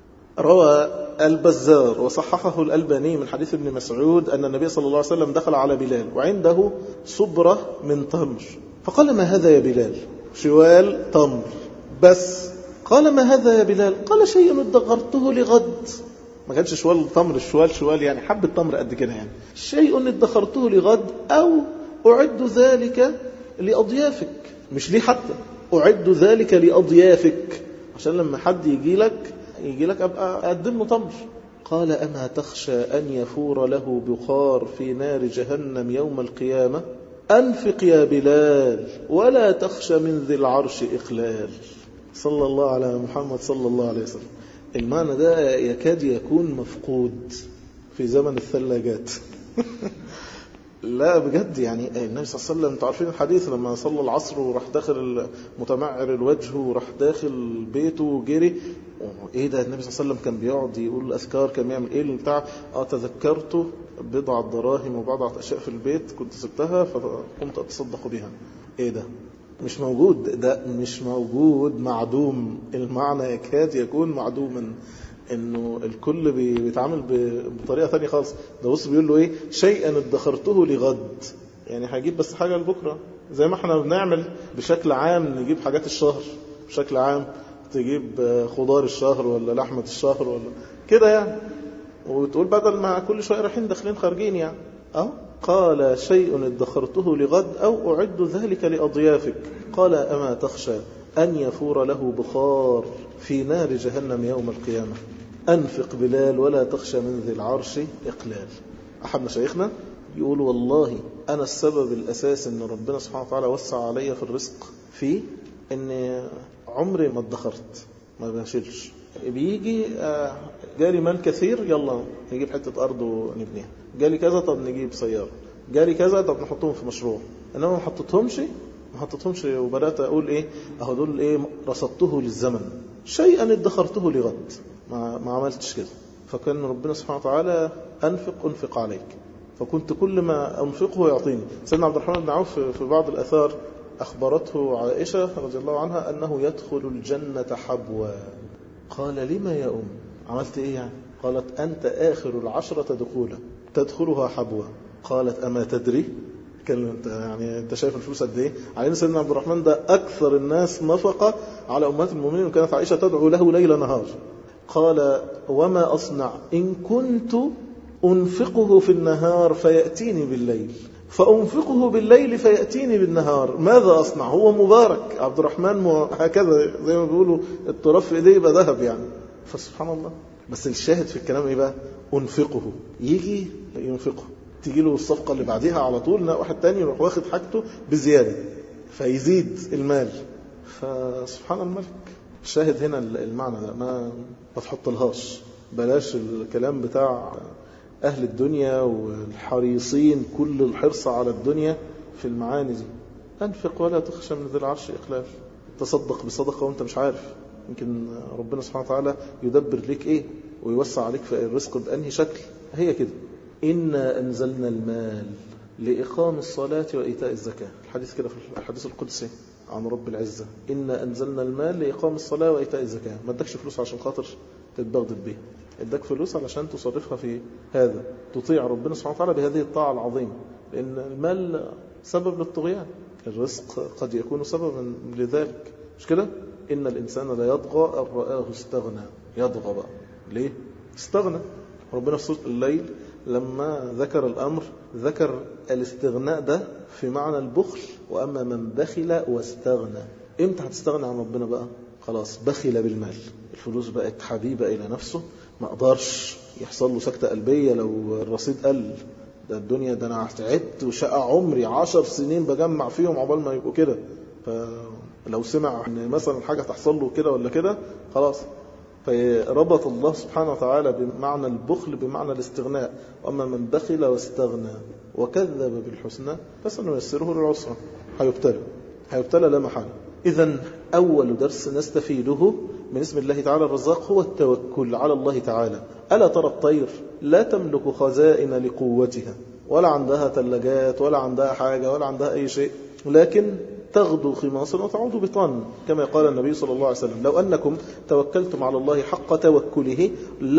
روى البزار وصححه الألباني من حديث ابن مسعود أن النبي صلى الله عليه وسلم دخل على بلال وعنده صبرة من تمر، فقال: ما هذا يا بلال؟ شوال تمر بس. قال: ما هذا يا بلال؟ قال: شيء ادخرته لغد. ما كانش شوال تمر، الشوال شوال يعني حبة تمر قد كده، يعني شيء ادخرته لغد أو أعد ذلك لأضيافك. مش لي حتى، أعد ذلك لأضيافك، عشان لما حد يجي لك يجي لك أبقى أقدم له تمر. قال: أما تخشى أن يفور له بخار في نار جهنم يوم القيامة؟ أنفق يا بلال ولا تخشى من ذي العرش إخلال. صلى الله على محمد صلى الله عليه وسلم. المعنى ده يكاد يكون مفقود في زمن الثلاجات. لا بجد، يعني النبي صلى الله عليه وسلم، انتوا عارفين الحديث لما صلى العصر وراح داخل متمعر الوجه وراح داخل بيته وجري. ايه ده؟ النبي صلى الله عليه وسلم كان بيقعد يقول الاذكار، كان بيعمل ايه بتاع؟ اه تذكرت بضعة دراهم وبضعة اشياء في البيت كنت سبتها فقمت اتصدق بها. ايه ده؟ مش موجود، ده مش موجود، معدوم. المعنى يكاد يكون معدوما، انه الكل بيتعامل بطريقه ثانيه خالص. ده بص بيقول له ايه؟ شيئا ادخرته لغد، يعني هجيب بس حاجه لبكره، زي ما احنا بنعمل بشكل عام، نجيب حاجات الشهر بشكل عام، تجيب خضار الشهر ولا لحمه الشهر ولا كده يعني، وتقول بدل ما كل شويه رايحين داخلين خارجين يعني. اه قال: شيء ادخرته لغد أو أعد ذلك لأضيافك. قال: أما تخشى أن يفور له بخار في نار جهنم يوم القيامة. أنفق بلال ولا تخشى من ذي العرش إقلال. أحد مشايخنا يقول والله أنا السبب الأساس أن ربنا سبحانه وتعالى وسع علي في الرزق في أن عمري ما ادخرت، ما بشيلش. بيجي جالي مال كثير، يلا نجيب حتة أرض ونبنيها، جالي كذا طب نجيب سيارة، جالي كذا طب نحطهم في مشروع. إنما ما حطيتهمش ما حطيتهمش وبدأت أقول إيه أهو دول إيه رصدته للزمن، شيئا ادخرته لغد، ما, ما عملتش كده. فكان ربنا سبحانه وتعالى أنفق أنفق عليك، فكنت كل ما أنفقه يعطيني. سيدنا عبد الرحمن بن عوف في بعض الأثار أخبرته عائشة رضي الله عنها أنه يدخل الجنة حبوا. قال لما يا أم؟ عملت إيه يعني؟ قالت أنت آخر العشرة دخولا تدخلها حبوا. قالت أما تدري؟ انت يعني انت شايف الفلوس قد ايه؟ علينا سيدنا عبد الرحمن ده اكثر الناس نفقه على امهات المؤمنين، وكانت عائشه تدعو له ليل نهار. قال وما اصنع ان كنت انفقه في النهار فياتيني بالليل، فانفقه بالليل فياتيني بالنهار، ماذا اصنع؟ هو مبارك عبد الرحمن هكذا زي ما بيقولوا التراب في ايديه يبقى ذهب يعني. فسبحان الله. بس الشاهد في الكلام ايه بقى؟ انفقه، يجي ينفقه، تيجي له الصفقة اللي بعديها على طول واحد تاني يروح واخد حاجته بزيادة فيزيد المال. فسبحان الملك. الشاهد هنا المعنى ده ما ما تحطلهاش، بلاش الكلام بتاع أهل الدنيا والحريصين كل الحرص على الدنيا في المعاني دي. أنفق ولا تخشى من ذي العرش إقلال. تصدق بصدقة وانت مش عارف، يمكن ربنا سبحانه وتعالى يدبر لك ايه ويوسع عليك في الرزق بأنهي شكل. هي كده إنا أنزلنا المال لإقام الصلاة وإيتاء الزكاة. الحديث كده في الحديث القدسي عن رب العزة، إنا أنزلنا المال لإقام الصلاة وإيتاء الزكاة. ما ادكش فلوس عشان خاطر تتبغضب بيها، ادك فلوس علشان تصرفها في هذا، تطيع ربنا سبحانه وتعالى بهذه الطاعة العظيمة. لأن المال سبب للطغيان، الرزق قد يكون سببا لذلك، مش كده؟ إن الإنسان لا يطغى أن رآه استغنى. يطغى بقى ليه؟ استغنى. ربنا في سورة الليل لما ذكر الأمر ذكر الاستغناء ده في معنى البخل، وأما من بخل واستغنى. إمتى هتستغنى عن ربنا بقى؟ خلاص بخل بالمال، الفلوس بقت حبيبة إلى نفسه، ما أقدرش يحصل له سكتة قلبية لو الرصيد قل. ده الدنيا ده أنا تعبت وشقى عمري عشر سنين بجمع فيهم عقبال ما يبقوا كده، فلو سمع إن مثلا حاجة تحصل له كده ولا كده خلاص. فربط الله سبحانه وتعالى بمعنى البخل بمعنى الاستغناء، وأما من بخل واستغنى وكذب بالحسنى فسنيسره للعسرى. هيبتلى هيبتلى لا محالة. إذن أول درس نستفيده من اسم الله تعالى الرزاق هو التوكل على الله تعالى. ألا ترى الطير لا تملك خزائن لقوتها، ولا عندها ثلاجات ولا عندها حاجة ولا عندها أي شيء، لكن تغدو خماصا وتعود بطانا، كما قال النبي صلى الله عليه وسلم لو أنكم توكلتم على الله حق توكله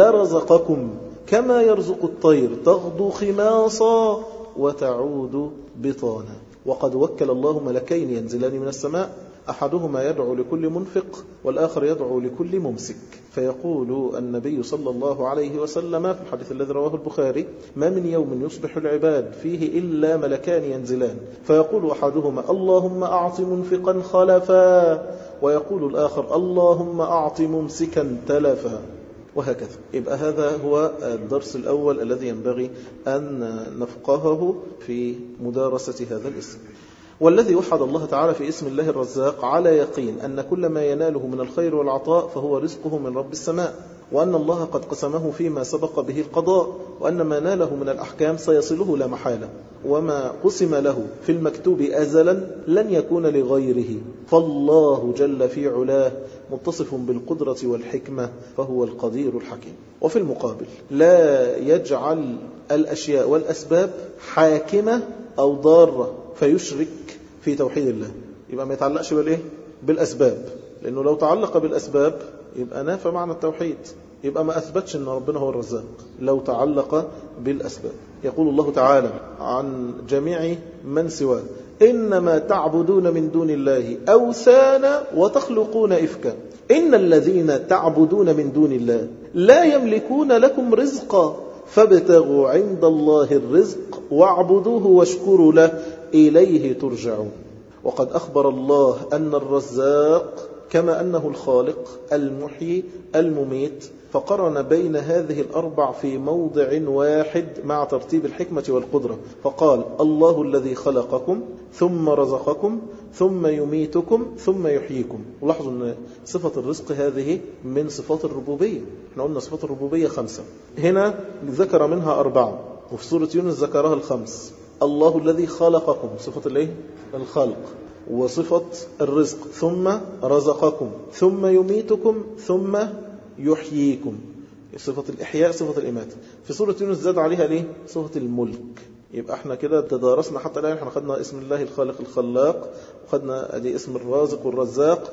لرزقكم كما يرزق الطير تغدو خماصا وتعود بطانا. وقد وكل الله ملكين ينزلان من السماء، أحدهما يدعو لكل منفق والآخر يدعو لكل ممسك. فيقول النبي صلى الله عليه وسلم في الحديث الذي رواه البخاري ما من يوم يصبح العباد فيه إلا ملكان ينزلان، فيقول أحدهما اللهم أعط منفقا خلفا، ويقول الآخر اللهم أعط ممسكا تلفا، وهكذا. يبقى هذا هو الدرس الأول الذي ينبغي أن نفقهه في مدارسة هذا الاسم. والذي وحد الله تعالى في اسم الله الرزاق على يقين أن كل ما يناله من الخير والعطاء فهو رزقه من رب السماء، وأن الله قد قسمه فيما سبق به القضاء، وأن ما ناله من الأحكام سيصله لا محالة، وما قسم له في المكتوب أزلا لن يكون لغيره. فالله جل في علاه متصف بالقدرة والحكمة، فهو القدير الحكيم. وفي المقابل لا يجعل الأشياء والأسباب حاكمة أو ضارة فيشرك في توحيد الله. يبقى ما يتعلقش بالإيه؟ بالأسباب، لأنه لو تعلق بالأسباب يبقى نافى معنى التوحيد، يبقى ما أثبتش أن ربنا هو الرزاق لو تعلق بالأسباب. يقول الله تعالى عن جميع من سواه إنما تعبدون من دون الله أوثانا وتخلقون إفكا إن الذين تعبدون من دون الله لا يملكون لكم رزقا فابتغوا عند الله الرزق واعبدوه واشكروا له إليه ترجعون. وقد أخبر الله أن الرزاق كما أنه الخالق المحيي المميت، فقرن بين هذه الأربع في موضع واحد مع ترتيب الحكمة والقدرة، فقال الله الذي خلقكم ثم رزقكم ثم يميتكم ثم يحييكم. ولاحظوا أن صفة الرزق هذه من صفات الربوبية. احنا قلنا صفات الربوبية خمسة، هنا ذكر منها أربعة، وفي سورة يونس ذكرها الخمس. الله الذي خلقكم صفة الايه؟ الخلق، وصفة الرزق ثم رزقكم ثم يميتكم ثم يحييكم، صفة الإحياء صفة الإماتة. في سورة يونس زاد عليها ليه؟ صفة الملك. يبقى احنا كده تدارسنا حتى الآن، احنا خدنا اسم الله الخالق الخلاق، وخدنا ادي اسم الرازق والرزاق،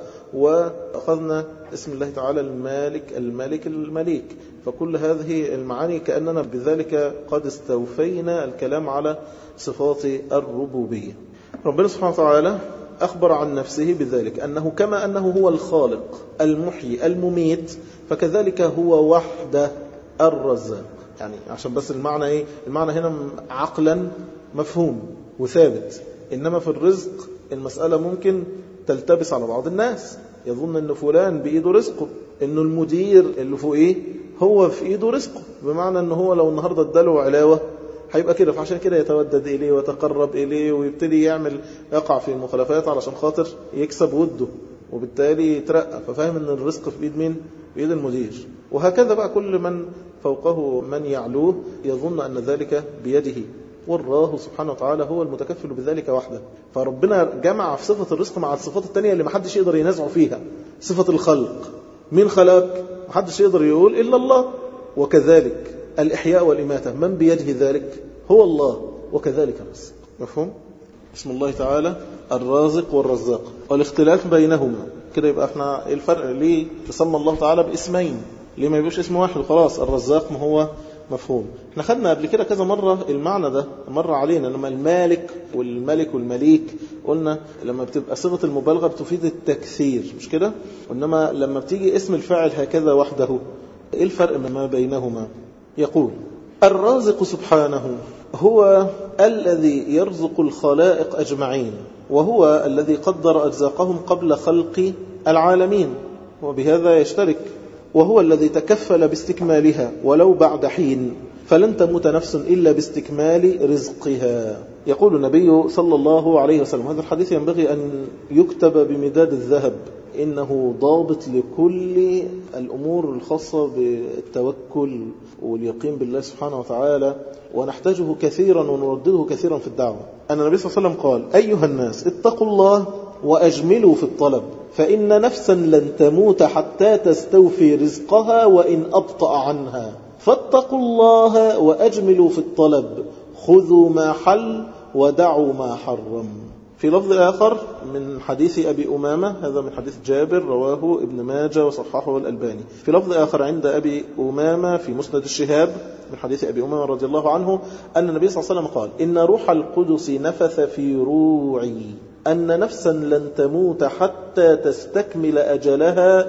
وأخذنا اسم الله تعالى المالك الملك المليك. فكل هذه المعاني كأننا بذلك قد استوفينا الكلام على صفات الربوبية. ربنا سبحانه وتعالى أخبر عن نفسه بذلك أنه كما أنه هو الخالق المحيي المميت، فكذلك هو وحده الرزاق. يعني عشان بس المعنى إيه؟ المعنى هنا عقلا مفهوم وثابت. إنما في الرزق المسألة ممكن تلتبس على بعض الناس، يظن أن فلان بإيده رزقه، أنه المدير اللي فوقيه هو في إيده رزقه، بمعنى أنه هو لو النهاردة اداله علاوة هيبقى كده، فعشان كده يتودد إليه ويتقرب إليه ويبتدي يعمل يقع في مخالفات علشان خاطر يكسب وده، وبالتالي يترقى. ففاهم أن الرزق في إيد مين؟ في إيد المدير. وهكذا بقى كل من فوقه من يعلوه يظن أن ذلك بيده، والله سبحانه وتعالى هو المتكفل بذلك وحده. فربنا جمع في صفة الرزق مع الصفات التانية اللي محدش يقدر ينازع فيها. صفة الخلق، مين خلق؟ محدش يقدر يقول إلا الله. وكذلك الإحياء والإماتة من بيده ذلك؟ هو الله. وكذلك الرزق. مفهوم؟ اسم الله تعالى الرازق والرزاق، والاختلاف بينهما كده. يبقى احنا الفرق ليه تسمى الله تعالى باسمين؟ ليه ما يبقاش اسم واحد وخلاص؟ الرزاق ما هو مفهوم. احنا خدنا قبل كده كذا مرة المعنى ده مر علينا، لما المالك والملك والمليك قلنا لما بتبقى صيغة المبالغة بتفيد التكثير، مش كده؟ وإنما لما بتيجي اسم الفاعل هكذا وحده، ايه الفرق ما بينهما؟ يقول الرازق سبحانه هو الذي يرزق الخلائق أجمعين، وهو الذي قدر أرزاقهم قبل خلق العالمين، وبهذا يشترك، وهو الذي تكفل باستكمالها ولو بعد حين، فلن تموت نفس إلا باستكمال رزقها. يقول النبي صلى الله عليه وسلم، هذا الحديث ينبغي أن يكتب بمداد الذهب، إنه ضابط لكل الأمور الخاصة بالتوكل واليقين بالله سبحانه وتعالى، ونحتاجه كثيرا ونردده كثيرا في الدعوة. أن النبي صلى الله عليه وسلم قال أيها الناس اتقوا الله وأجملوا في الطلب، فإن نفسا لن تموت حتى تستوفي رزقها وإن أبطأ عنها، فاتقوا الله وأجملوا في الطلب، خذوا ما حل ودعوا ما حرم. في لفظ آخر من حديث أبي أمامة، هذا من حديث جابر رواه ابن ماجه وصححه الألباني. في لفظ آخر عند أبي أمامة في مسند الشهاب من حديث أبي أمامة رضي الله عنه أن النبي صلى الله عليه وسلم قال إن روح القدس نفث في روعي أن نفسا لن تموت حتى تستكمل أجلها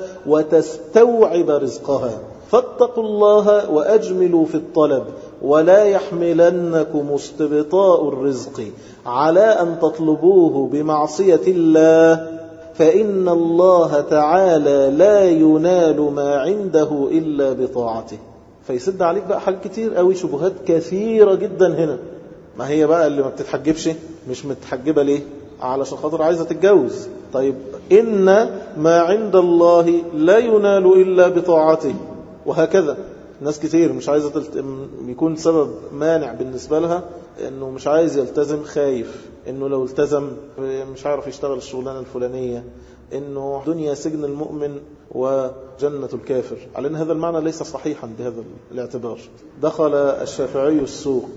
وتستوعب رزقها، فاتقوا الله وأجملوا في الطلب، ولا يحملنكم استبطاء الرزق على أن تطلبوه بمعصية الله، فإن الله تعالى لا ينال ما عنده إلا بطاعته. فيسد عليك بقى حال كتير قوي، شبهات كثيرة جدا هنا. ما هي بقى اللي ما بتتحجبش مش متحجبة ليه؟ علشان خاطر عايزة تتجوز. طيب إن ما عند الله لا ينال إلا بطاعته، وهكذا ناس كتير مش عايزة تلت... يكون سبب مانع بالنسبة لها انه مش عايز يلتزم، خايف انه لو التزم مش عارف يشتغل الشغلانة الفلانية، انه دنيا سجن المؤمن وجنة الكافر، على ان هذا المعنى ليس صحيحا بهذا الاعتبار. دخل الشافعي السوق،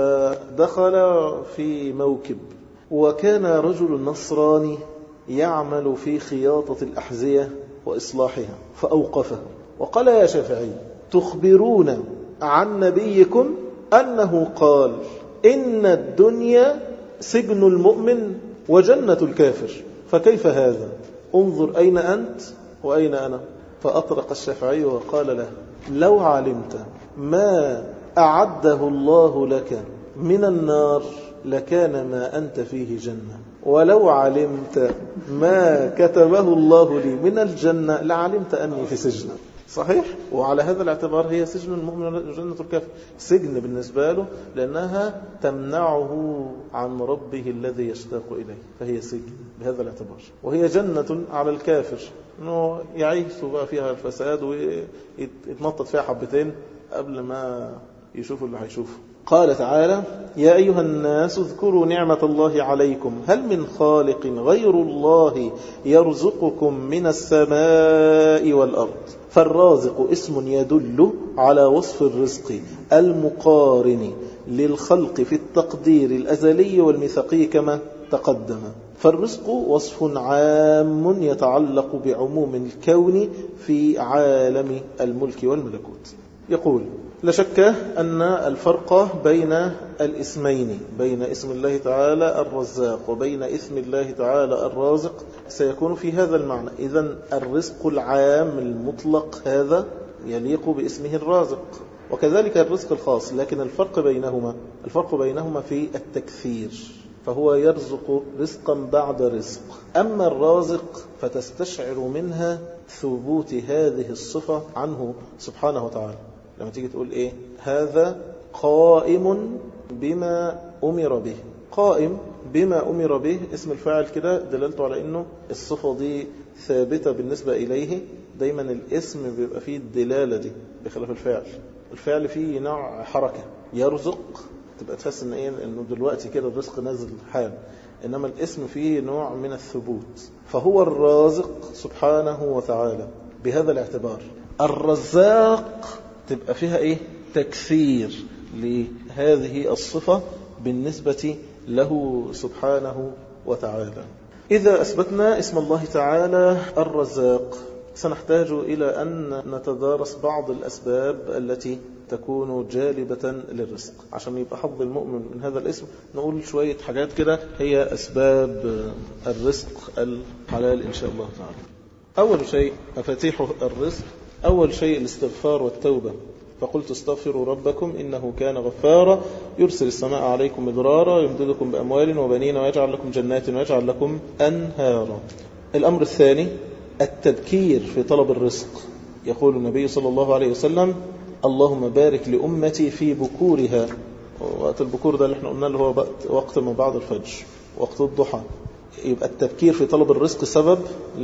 فدخل في موكب، وكان رجل نصراني يعمل في خياطة الأحذية وإصلاحها، فأوقفه وقال يا شافعي تخبرون عن نبيكم أنه قال إن الدنيا سجن المؤمن وجنة الكافر، فكيف هذا؟ انظر أين أنت وأين أنا. فأطرق الشافعي وقال له لو علمت ما أعده الله لك من النار لكان ما أنت فيه جنة. ولو علمت ما كتبه الله لي من الجنة لعلمت أني في سجن. صحيح. وعلى هذا الاعتبار هي سجن المؤمن جنة الكافر، سجن بالنسبة له لأنها تمنعه عن ربه الذي يشتاق إليه، فهي سجن بهذا الاعتبار. وهي جنة على الكافر أنه يعيش بقى فيها الفساد ويتنطط فيها حبتين قبل ما يشوفوا اللي هيشوفه. قال تعالى: يا أيها الناس اذكروا نعمة الله عليكم هل من خالق غير الله يرزقكم من السماء والأرض. فالرازق اسم يدل على وصف الرزق المقارن للخلق في التقدير الأزلي والميثاقي كما تقدم. فالرزق وصف عام يتعلق بعموم الكون في عالم الملك والملكوت. يقول: لا شك أن الفرق بين الاسمين، بين اسم الله تعالى الرزاق وبين اسم الله تعالى الرازق، سيكون في هذا المعنى. إذن الرزق العام المطلق هذا يليق باسمه الرازق، وكذلك الرزق الخاص، لكن الفرق بينهما الفرق بينهما في التكثير، فهو يرزق رزقا بعد رزق. أما الرازق فتستشعر منها ثبوت هذه الصفة عنه سبحانه وتعالى. لما تيجي تقول إيه؟ هذا قائم بما أمر به. قائم بما أمر به اسم الفاعل كده دلالته على أنه الصفة دي ثابتة بالنسبة إليه. دايما الاسم بيبقى فيه الدلالة دي بخلاف الفاعل. الفاعل فيه نوع حركة، يرزق تبقى تحس إن إيه؟ إنه دلوقتي كده الرزق نازل حال، إنما الاسم فيه نوع من الثبوت. فهو الرازق سبحانه وتعالى بهذا الاعتبار. الرزاق تبقى فيها إيه؟ تكثير لهذه الصفة بالنسبة له سبحانه وتعالى. إذا أثبتنا اسم الله تعالى الرزاق سنحتاج إلى أن نتدارس بعض الأسباب التي تكون جالبة للرزق. عشان يبقى حظ المؤمن من هذا الاسم نقول شوية حاجات كده هي أسباب الرزق الحلال إن شاء الله تعالى. أول شيء مفاتيح الرزق، أول شيء الاستغفار والتوبة. فقلت استغفروا ربكم إنه كان غفارا يرسل السماء عليكم مدرارا يمددكم بأموال وبنين ويجعل لكم جنات ويجعل لكم أنهارا. الأمر الثاني التبكير في طلب الرزق. يقول النبي صلى الله عليه وسلم: اللهم بارك لأمتي في بكورها. وقت البكور ده اللي احنا قلنا اللي هو وقت ما بعد الفجر، وقت الضحى. يبقى التبكير في طلب الرزق سبب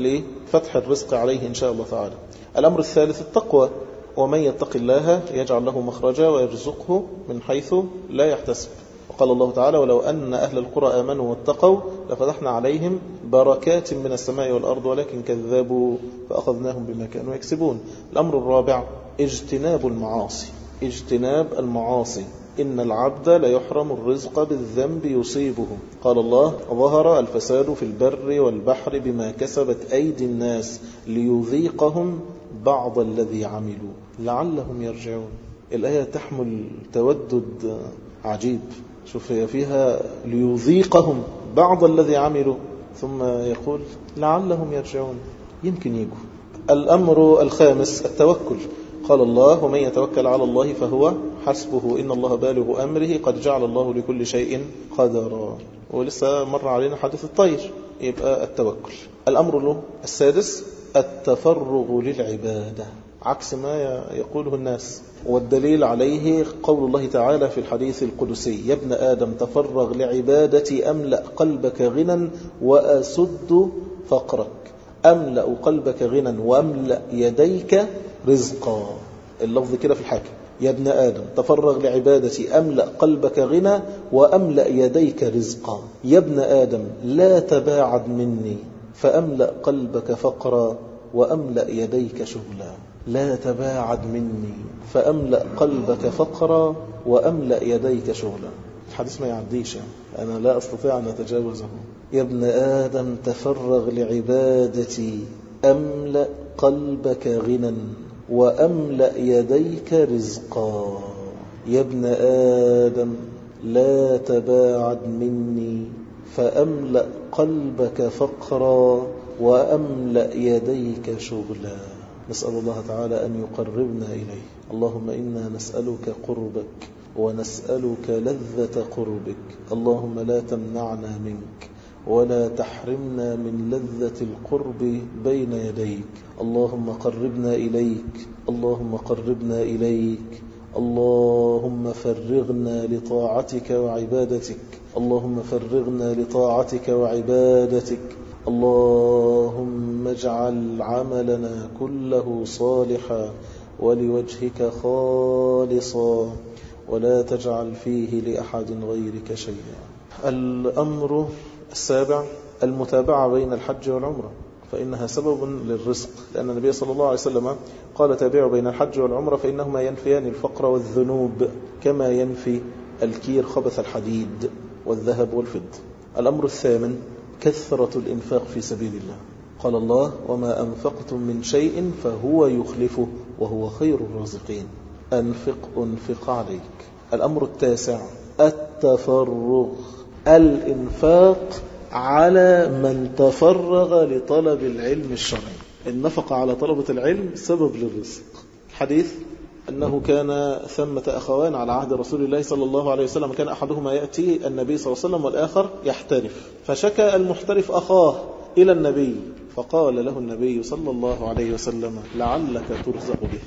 لفتح الرزق عليه إن شاء الله تعالى. الأمر الثالث التقوى. ومن يتق الله يجعل له مخرجا ويرزقه من حيث لا يحتسب. وقال الله تعالى: ولو أن أهل القرى آمنوا واتقوا لفتحنا عليهم بركات من السماء والأرض ولكن كذبوا فأخذناهم بما كانوا يكسبون. الأمر الرابع اجتناب المعاصي. اجتناب المعاصي. إن العبد ليحرم الرزق بالذنب يصيبه. قال الله: ظهر الفساد في البر والبحر بما كسبت أيدي الناس ليذيقهم بعض الذي عملوا لعلهم يرجعون. الآية تحمل تودد عجيب. شوف فيها ليذيقهم بعض الذي عملوا، ثم يقول لعلهم يرجعون، يمكن يجوا. الأمر الخامس التوكل. قال الله: ومن يتوكل على الله فهو حسبه إن الله بالغ أمره قد جعل الله لكل شيء قدرا. ولسه مر علينا حديث الطير، يبقى التوكل. الأمر له السادس التفرغ للعبادة عكس ما يقوله الناس، والدليل عليه قول الله تعالى في الحديث القدسي: يا ابن آدم تفرغ لعبادتي أملأ قلبك غنى وأسد فقرك. أملأ قلبك غنى وأملأ يديك رزقا. اللفظ كده في الحاكم: يا ابن آدم تفرغ لعبادتي أملأ قلبك غنى وأملأ يديك رزقا. يا ابن آدم لا تباعد مني فأملأ قلبك فقرا وأملأ يديك شغلا. لا تباعد مني فأملأ قلبك فقرا وأملأ يديك شغلا. الحديث ما يعديش يعني. أنا لا أستطيع أن أتجاوزه. يا ابن آدم تفرغ لعبادتي أملأ قلبك غنى وأملأ يديك رزقا. يا ابن آدم لا تباعد مني فأملأ قلبك فقرا وأملأ يديك شغلا. نسأل الله تعالى أن يقربنا إليه. اللهم إنا نسألك قربك ونسألك لذة قربك. اللهم لا تمنعنا منك ولا تحرمنا من لذة القرب بين يديك. اللهم قربنا إليك، اللهم قربنا إليك، اللهم فرغنا لطاعتك وعبادتك، اللهم فرغنا لطاعتك وعبادتك. اللهم اجعل عملنا كله صالحا ولوجهك خالصا ولا تجعل فيه لأحد غيرك شيئا. الأمر السابع المتابعة بين الحج والعمرة، فإنها سبب للرزق، لأن النبي صلى الله عليه وسلم قال تابعوا بين الحج والعمرة فإنهما ينفيان الفقر والذنوب كما ينفي الكير خبث الحديد والذهب والفضة. الأمر الثامن كثرة الإنفاق في سبيل الله. قال الله وما أنفقتم من شيء فهو يخلفه وهو خير الرازقين. أنفق أنفق عليك. الأمر التاسع التفرغ، الإنفاق على من تفرغ لطلب العلم الشرعي. النفقة على طلبة العلم سبب للرزق. حديث أنه كان ثمة أخوان على عهد رسول الله صلى الله عليه وسلم، كان أحدهما يأتي النبي صلى الله عليه وسلم والآخر يحترف، فشكى المحترف أخاه إلى النبي فقال له النبي صلى الله عليه وسلم لعلك ترزق به.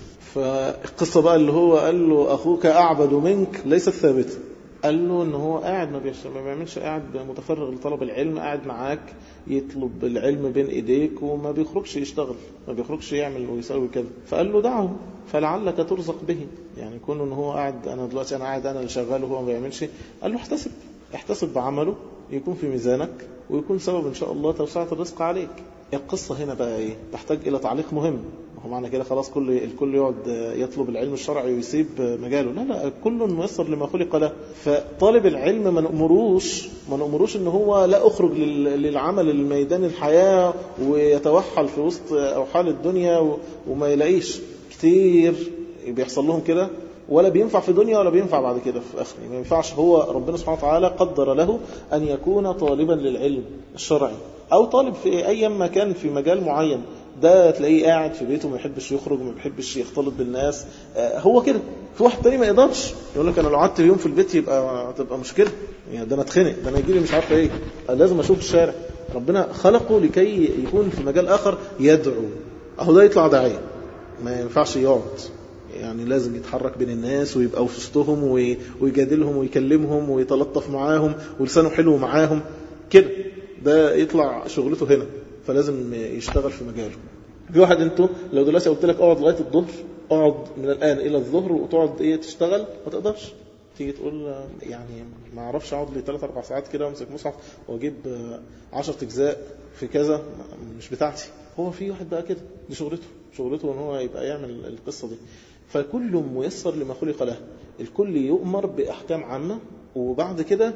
فالقصة بقى اللي هو قال له أخوك أعبد منك ليست ثابتة، قال له إنه هو قاعد ما بيعملش، قاعد متفرغ لطلب العلم، قاعد معاك يطلب العلم بين إيديك وما بيخرجش يشتغل، ما بيخرجش يعمل ويسوي كذا. فقال له دعه فلعلك ترزق به، يعني كونه إنه هو قاعد، أنا دلوقتي أنا قاعد أنا اللي شغال وهو ما بيعملش. قال له احتسب احتسب بعمله يكون في ميزانك ويكون سبب إن شاء الله توسعة الرزق عليك. القصة هنا بقى إيه؟ تحتاج إلى تعليق مهم. هو معنى كده خلاص كل الكل يقعد يطلب العلم الشرعي ويسيب مجاله؟ لا لا، كل ميسر لما خلق له. فطالب العلم ما نأمروش ما نأمروش إن هو لا أخرج للعمل الميدان الحياة ويتوحل في وسط أوحال الدنيا وما يلاقيش. كتير بيحصل لهم كده، ولا بينفع في دنيا ولا بينفع بعد كده في آخر. ما ينفعش. هو ربنا سبحانه وتعالى قدر له أن يكون طالبا للعلم الشرعي أو طالب في أي مكان في مجال معين. ده تلاقيه قاعد في بيته ما يحبش يخرج، ما يحبش يختلط بالناس، هو كده. في واحد تاني ما يقدرش، يقول لك أنا لو قعدت يوم في البيت يبقى تبقى مشكلة، يعني ده أنا اتخنق، ده أنا يجيلي مش عارف إيه، لازم أشوف الشارع. ربنا خلقه لكي يكون في مجال آخر يدعو، أهو ده يطلع داعية، ما ينفعش يقعد، يعني لازم يتحرك بين الناس ويبقى في وسطهم ويجادلهم ويكلمهم ويتلطف معاهم ولسانه حلو معاهم كده. ده يطلع شغلته هنا، فلازم يشتغل في مجاله. في واحد انتوا لو دلوقتي قلت لك اقعد لغايه الظهر، اقعد من الان الى الظهر وتقعد ايه تشتغل، ما تقدرش. تيجي تقول يعني ما اعرفش اقعد لي ثلاث اربع ساعات كده امسك مصحف واجيب عشرة اجزاء في كذا، مش بتاعتي. هو في واحد بقى كده، دي شغلته شغلته ان هو يبقى يعمل القصه دي. فكل ميسر لما خلق له. الكل يؤمر باحكام عامه، وبعد كده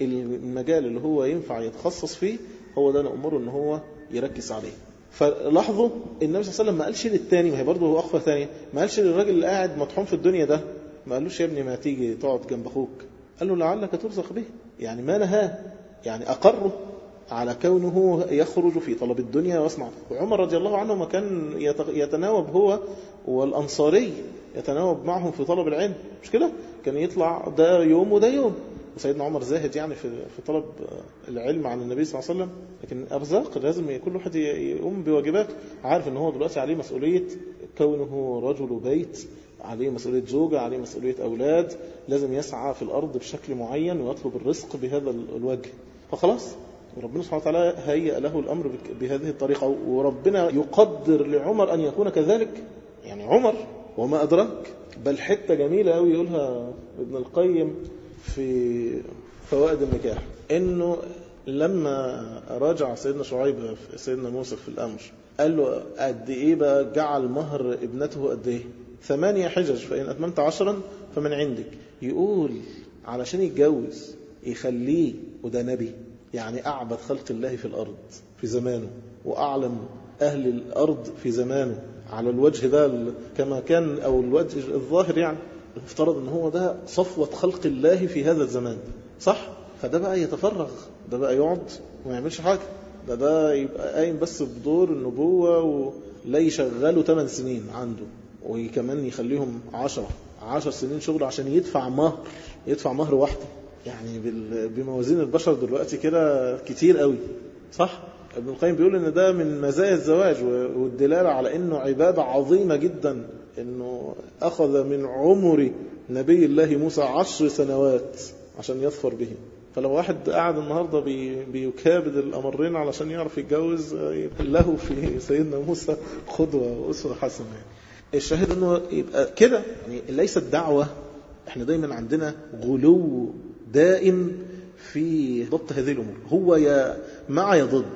المجال اللي هو ينفع يتخصص فيه هو ده نأمره ان هو يركز عليه. فلاحظوا النبي صلى الله عليه وسلم ما قالش للتاني، ما هي برضه هو أخوة ثانية، ما قالش للراجل اللي قاعد مطحون في الدنيا ده، ما قالوش يا ابني ما تيجي تقعد جنب أخوك، قال له لعلك ترزق به. يعني ما نهاه، يعني أقره على كونه يخرج في طلب الدنيا ويصنع. وعمر رضي الله عنه ما كان يتناوب هو والأنصاري، يتناوب معهم في طلب العلم، مش كده؟ كان يطلع ده يوم وده يوم. وسيدنا عمر زاهد يعني في في طلب العلم عن النبي صلى الله عليه وسلم، لكن أرزاق لازم كل واحد يقوم بواجباته. عارف ان هو دلوقتي عليه مسؤولية كونه رجل بيت، عليه مسؤولية زوجة، عليه مسؤولية أولاد، لازم يسعى في الأرض بشكل معين ويطلب الرزق بهذا الوجه. فخلاص وربنا سبحانه وتعالى هيأ له الأمر بهذه الطريقة، وربنا يقدر لعمر أن يكون كذلك. يعني عمر وما أدرك. بل حتة جميلة أوي يقولها ابن القيم في فوائد النكاح، إنه لما راجع سيدنا شعيب سيدنا موسى في الأمر قال له قد إيه بقى جعل مهر ابنته قد إيه؟ ثمانية حجج فإن أتممت عشرا فمن عندك. يقول علشان يتجوز يخليه، وده نبي يعني أعبد خلق الله في الأرض في زمانه وأعلم أهل الأرض في زمانه على الوجه ده كما كان، أو الوجه الظاهر، يعني افترض ان هو ده صفوة خلق الله في هذا الزمان، صح؟ فده بقى يتفرغ، ده بقى يقعد وما يعملش حاجة، ده ده يبقى قايم بس بدور النبوة، ولا يشغله ثمان سنين عنده وكمان يخليهم عشرة عشر سنين شغل عشان يدفع مهر يدفع مهر واحدة. يعني بموازين البشر دلوقتي كده كتير قوي، صح؟ ابن القيم بيقول ان ده من مزايا الزواج والدلالة على انه عبادة عظيمة جدا، انه اخذ من عمر نبي الله موسى عشر سنوات عشان يظفر به. فلو واحد قاعد النهاردة بي بيكابد الأمرين علشان يعرف يتجوز، له في سيدنا موسى قدوة وأسوة حسنة. الشاهد انه يبقى كده، يعني ليست دعوة. احنا دايما عندنا غلو دائم في ضبط هذه الأمور، هو يا مع يا ضد،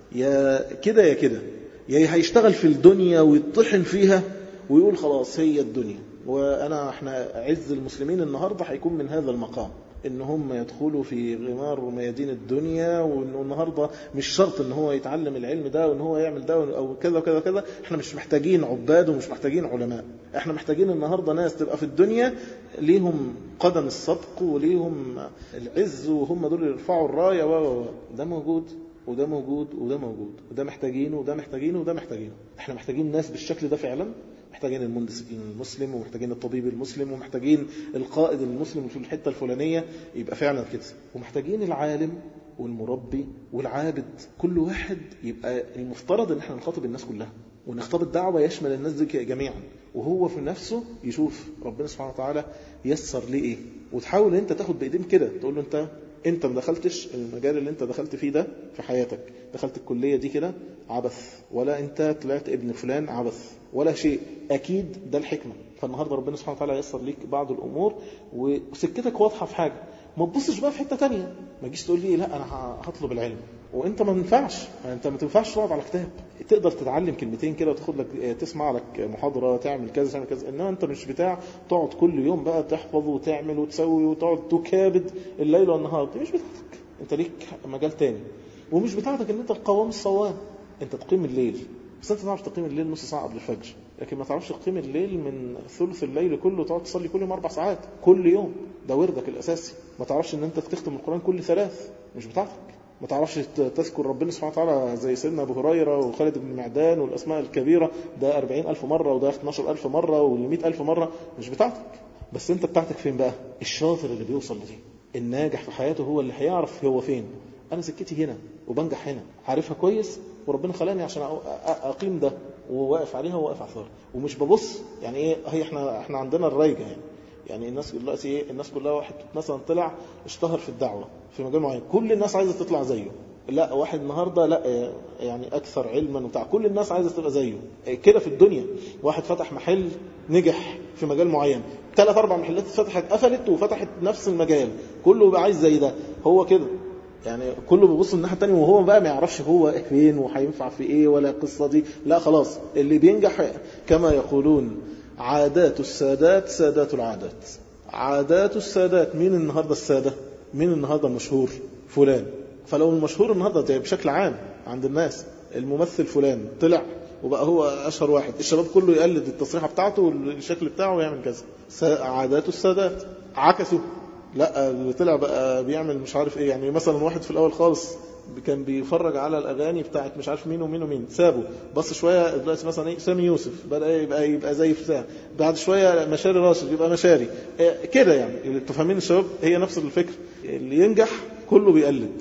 يا كده يا كده، يا هيشتغل في الدنيا ويطحن فيها ويقول خلاص هي الدنيا. وأنا احنا عز المسلمين النهاردة هيكون من هذا المقام، ان هم يدخلوا في غمار ميادين الدنيا، وانه النهارده مش شرط ان هو يتعلم العلم ده وان هو يعمل ده او كذا وكذا كذا. احنا مش محتاجين عباد ومش محتاجين علماء، احنا محتاجين النهارده ناس تبقى في الدنيا ليهم قدم السبق وليهم العز، وهم دول اللي يرفعوا الرايه. و ده موجود وده موجود وده موجود، وده محتاجينه وده محتاجينه وده محتاجينه. احنا محتاجين ناس بالشكل ده فعلا، محتاجين المهندس المسلم، ومحتاجين الطبيب المسلم، ومحتاجين القائد المسلم في الحتة الفلانية يبقى فعلا كده، ومحتاجين العالم والمربي والعابد. كل واحد يبقى المفترض ان احنا نخاطب الناس كلها، ونخطب الدعوة يشمل الناس دي جميعا، وهو في نفسه يشوف ربنا سبحانه وتعالى يسر ليه ايه، وتحاول انت تاخد بايدين كده، تقول له انت انت ما دخلتش المجال اللي انت دخلت فيه ده في حياتك، دخلت الكلية دي كده عبث، ولا انت طلعت ابن فلان عبث ولا شيء، اكيد ده الحكمة. فالنهاردة ربنا سبحانه وتعالى يسر ليك بعض الامور وسكتك واضحة في حاجة. ما تبصش بقى في حتة تانية، ما تجيش تقول لي لا انا هطلب العلم وانت ما ينفعش، انت ما تنفعش تقعد على كتاب. تقدر تتعلم كلمتين كده وتاخد لك تسمع لك محاضرة، تعمل كذا تعمل كذا، انما انت مش بتاع تقعد كل يوم بقى تحفظ وتعمل وتسوي وتقعد تكابد الليل والنهار. دي مش بتاعتك، انت ليك مجال تاني، ومش بتاعتك ان انت القوام الصوام. انت تقيم الليل، بس انت تعرف تقيم الليل نص ساعة قبل الفجر، لكن ما تعرفش تقيم الليل من ثلث الليل كله تقعد تصلي كل يوم اربع ساعات كل يوم، ده وردك الاساسي. ما تعرفش ان انت تختم القرآن كل ثلاث، مش بتاعتك. ما تعرفش تذكر ربنا سبحانه وتعالى زي سيدنا أبو هريرة وخالد بن معدان والأسماء الكبيرة، ده أربعين ألف مرة وده اثناشر ألف مرة والمئة ألف مرة، مش بتاعتك. بس انت بتاعتك فين بقى؟ الشاطر اللي بيوصل لدي، الناجح في حياته هو اللي هيعرف هو فين. أنا سكتي هنا وبنجح هنا، عارفها كويس، وربنا خلاني عشان أقيم ده وواقف عليها وواقف على الثار، ومش ببص. يعني ايه هي احنا احنا عندنا الريجة يعني يعني الناس دلوقتي ايه، الناس كلها واحد مثلا طلع اشتهر في الدعوة في مجال معين، كل الناس عايزة تطلع زيه. لا واحد النهاردة لا يعني أكثر علما وبتاع، كل الناس عايزة تبقى زيه كده في الدنيا. واحد فتح محل نجح في مجال معين، ثلاث أربع محلات فتحت قفلت وفتحت نفس المجال، كله بقى عايز زي ده. هو كده يعني كله بيبص الناحية التانية، وهو بقى ما يعرفش هو فين وهينفع في ايه ولا القصة دي. لا خلاص، اللي بينجح كما يقولون عادات السادات سادات العادات. عادات السادات، مين النهاردة السادة؟ مين النهاردة مشهور؟ فلان. فلو المشهور النهاردة بشكل عام عند الناس الممثل فلان طلع وبقى هو أشهر واحد، الشباب كله يقلد التصريحة بتاعته والشكل بتاعه ويعمل كذا. عادات السادات عكسوا، لا طلع بقى بيعمل مش عارف ايه. يعني مثلا واحد في الأول خالص كان بيفرج على الأغاني بتاعت مش عارف مين ومين ومين، سابه بص شوية دلوقتي مثلا ايه سامي يوسف بدأ يبقى يبقى زي فتاة، بعد شوية مشاري راشد يبقى مشاري إيه كده. يعني تفهمين الشباب هي نفس الفكر، اللي ينجح كله بيقلد.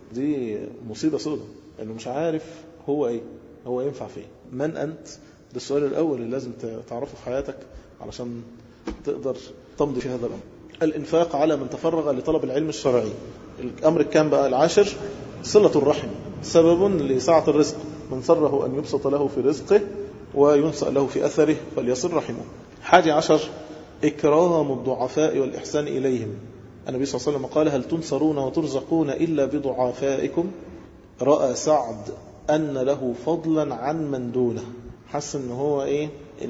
دي مصيبة سودة، انه مش عارف هو ايه، هو ينفع فيه. من أنت؟ ده السؤال الأول اللي لازم تعرفه في حياتك علشان تقدر تمضي في هذا الأمر. الإنفاق على من تفرغ لطلب العلم الشرعي. الأمر كان بقى العاشر صلة الرحم، سبب لسعة الرزق. من سره أن يبسط له في رزقه وينسأ له في أثره فليصل رحمه. حادي عشر إكرام الضعفاء والإحسان إليهم. النبي صلى الله عليه وسلم قال هل تنصرون وترزقون إلا بضعفائكم. رأى سعد أن له فضلا عن من دونه، حس أنه هو إيه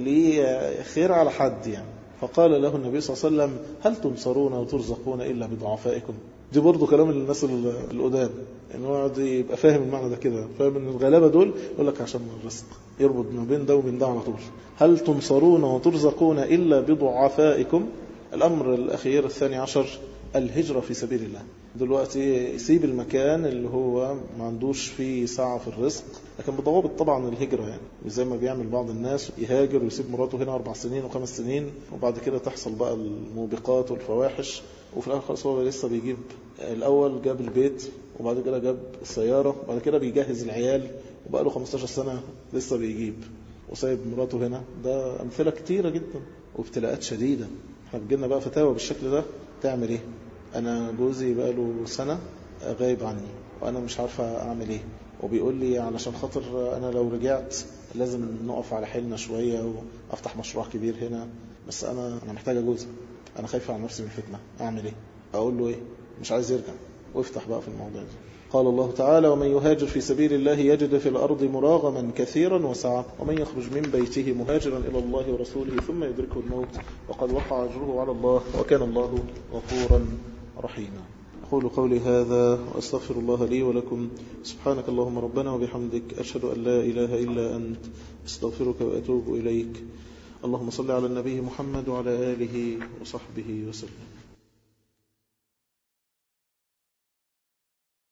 اللي خير على حد يعني، فقال له النبي صلى الله عليه وسلم هل تنصرون وترزقون إلا بضعفائكم. دي برضو كلام الناس القدام، انه يقعد يبقى فاهم المعنى ده كده، فاهم ان الغلابة دول يقول لك عشان الرزق، يربط ما بين ده وبين ده على طول. هل تنصرون وترزقون إلا بضعفائكم. الأمر الأخير الثاني عشر الهجرة في سبيل الله. دلوقتي يسيب المكان اللي هو ما عندوش فيه سعة في الرزق، لكن بضوابط طبعا الهجرة، يعني زي ما بيعمل بعض الناس يهاجر ويسيب مراته هنا أربع سنين وخمس سنين، وبعد كده تحصل بقى الموبقات والفواحش وفي الآخر خلاص هو لسه بيجيب، الأول جاب البيت وبعد كده جاب السيارة وبعد كده بيجهز العيال وبقى له خمستاشر سنة لسه بيجيب وسايب مراته هنا. ده أمثلة كتيرة جدا وابتلاءات شديدة. احنا بتجيلنا بقى فتاوى بالشكل ده، تعمل ايه؟ أنا جوزي بقى له سنة غايب عني وأنا مش عارفة أعمل ايه، وبيقول لي علشان خاطر أنا لو رجعت لازم نقف على حيلنا شوية وأفتح مشروع كبير هنا، بس أنا أنا محتاجة جوزي، أنا خايفة على نفسي من الفتنة، أعمل إيه؟ أقول له إيه؟ مش عايز يرجع. وافتح بقى في الموضوع ده. قال الله تعالى: ومن يهاجر في سبيل الله يجد في الأرض مراغما كثيرا وسعة، ومن يخرج من بيته مهاجرا إلى الله ورسوله ثم يدركه الموت وقد وقع أجره على الله وكان الله غفورا رحيما. أقول قولي هذا وأستغفر الله لي ولكم. سبحانك اللهم ربنا وبحمدك، أشهد أن لا إله إلا أنت، أستغفرك وأتوب إليك. اللهم صل على النبي محمد وعلى آله وصحبه وسلم.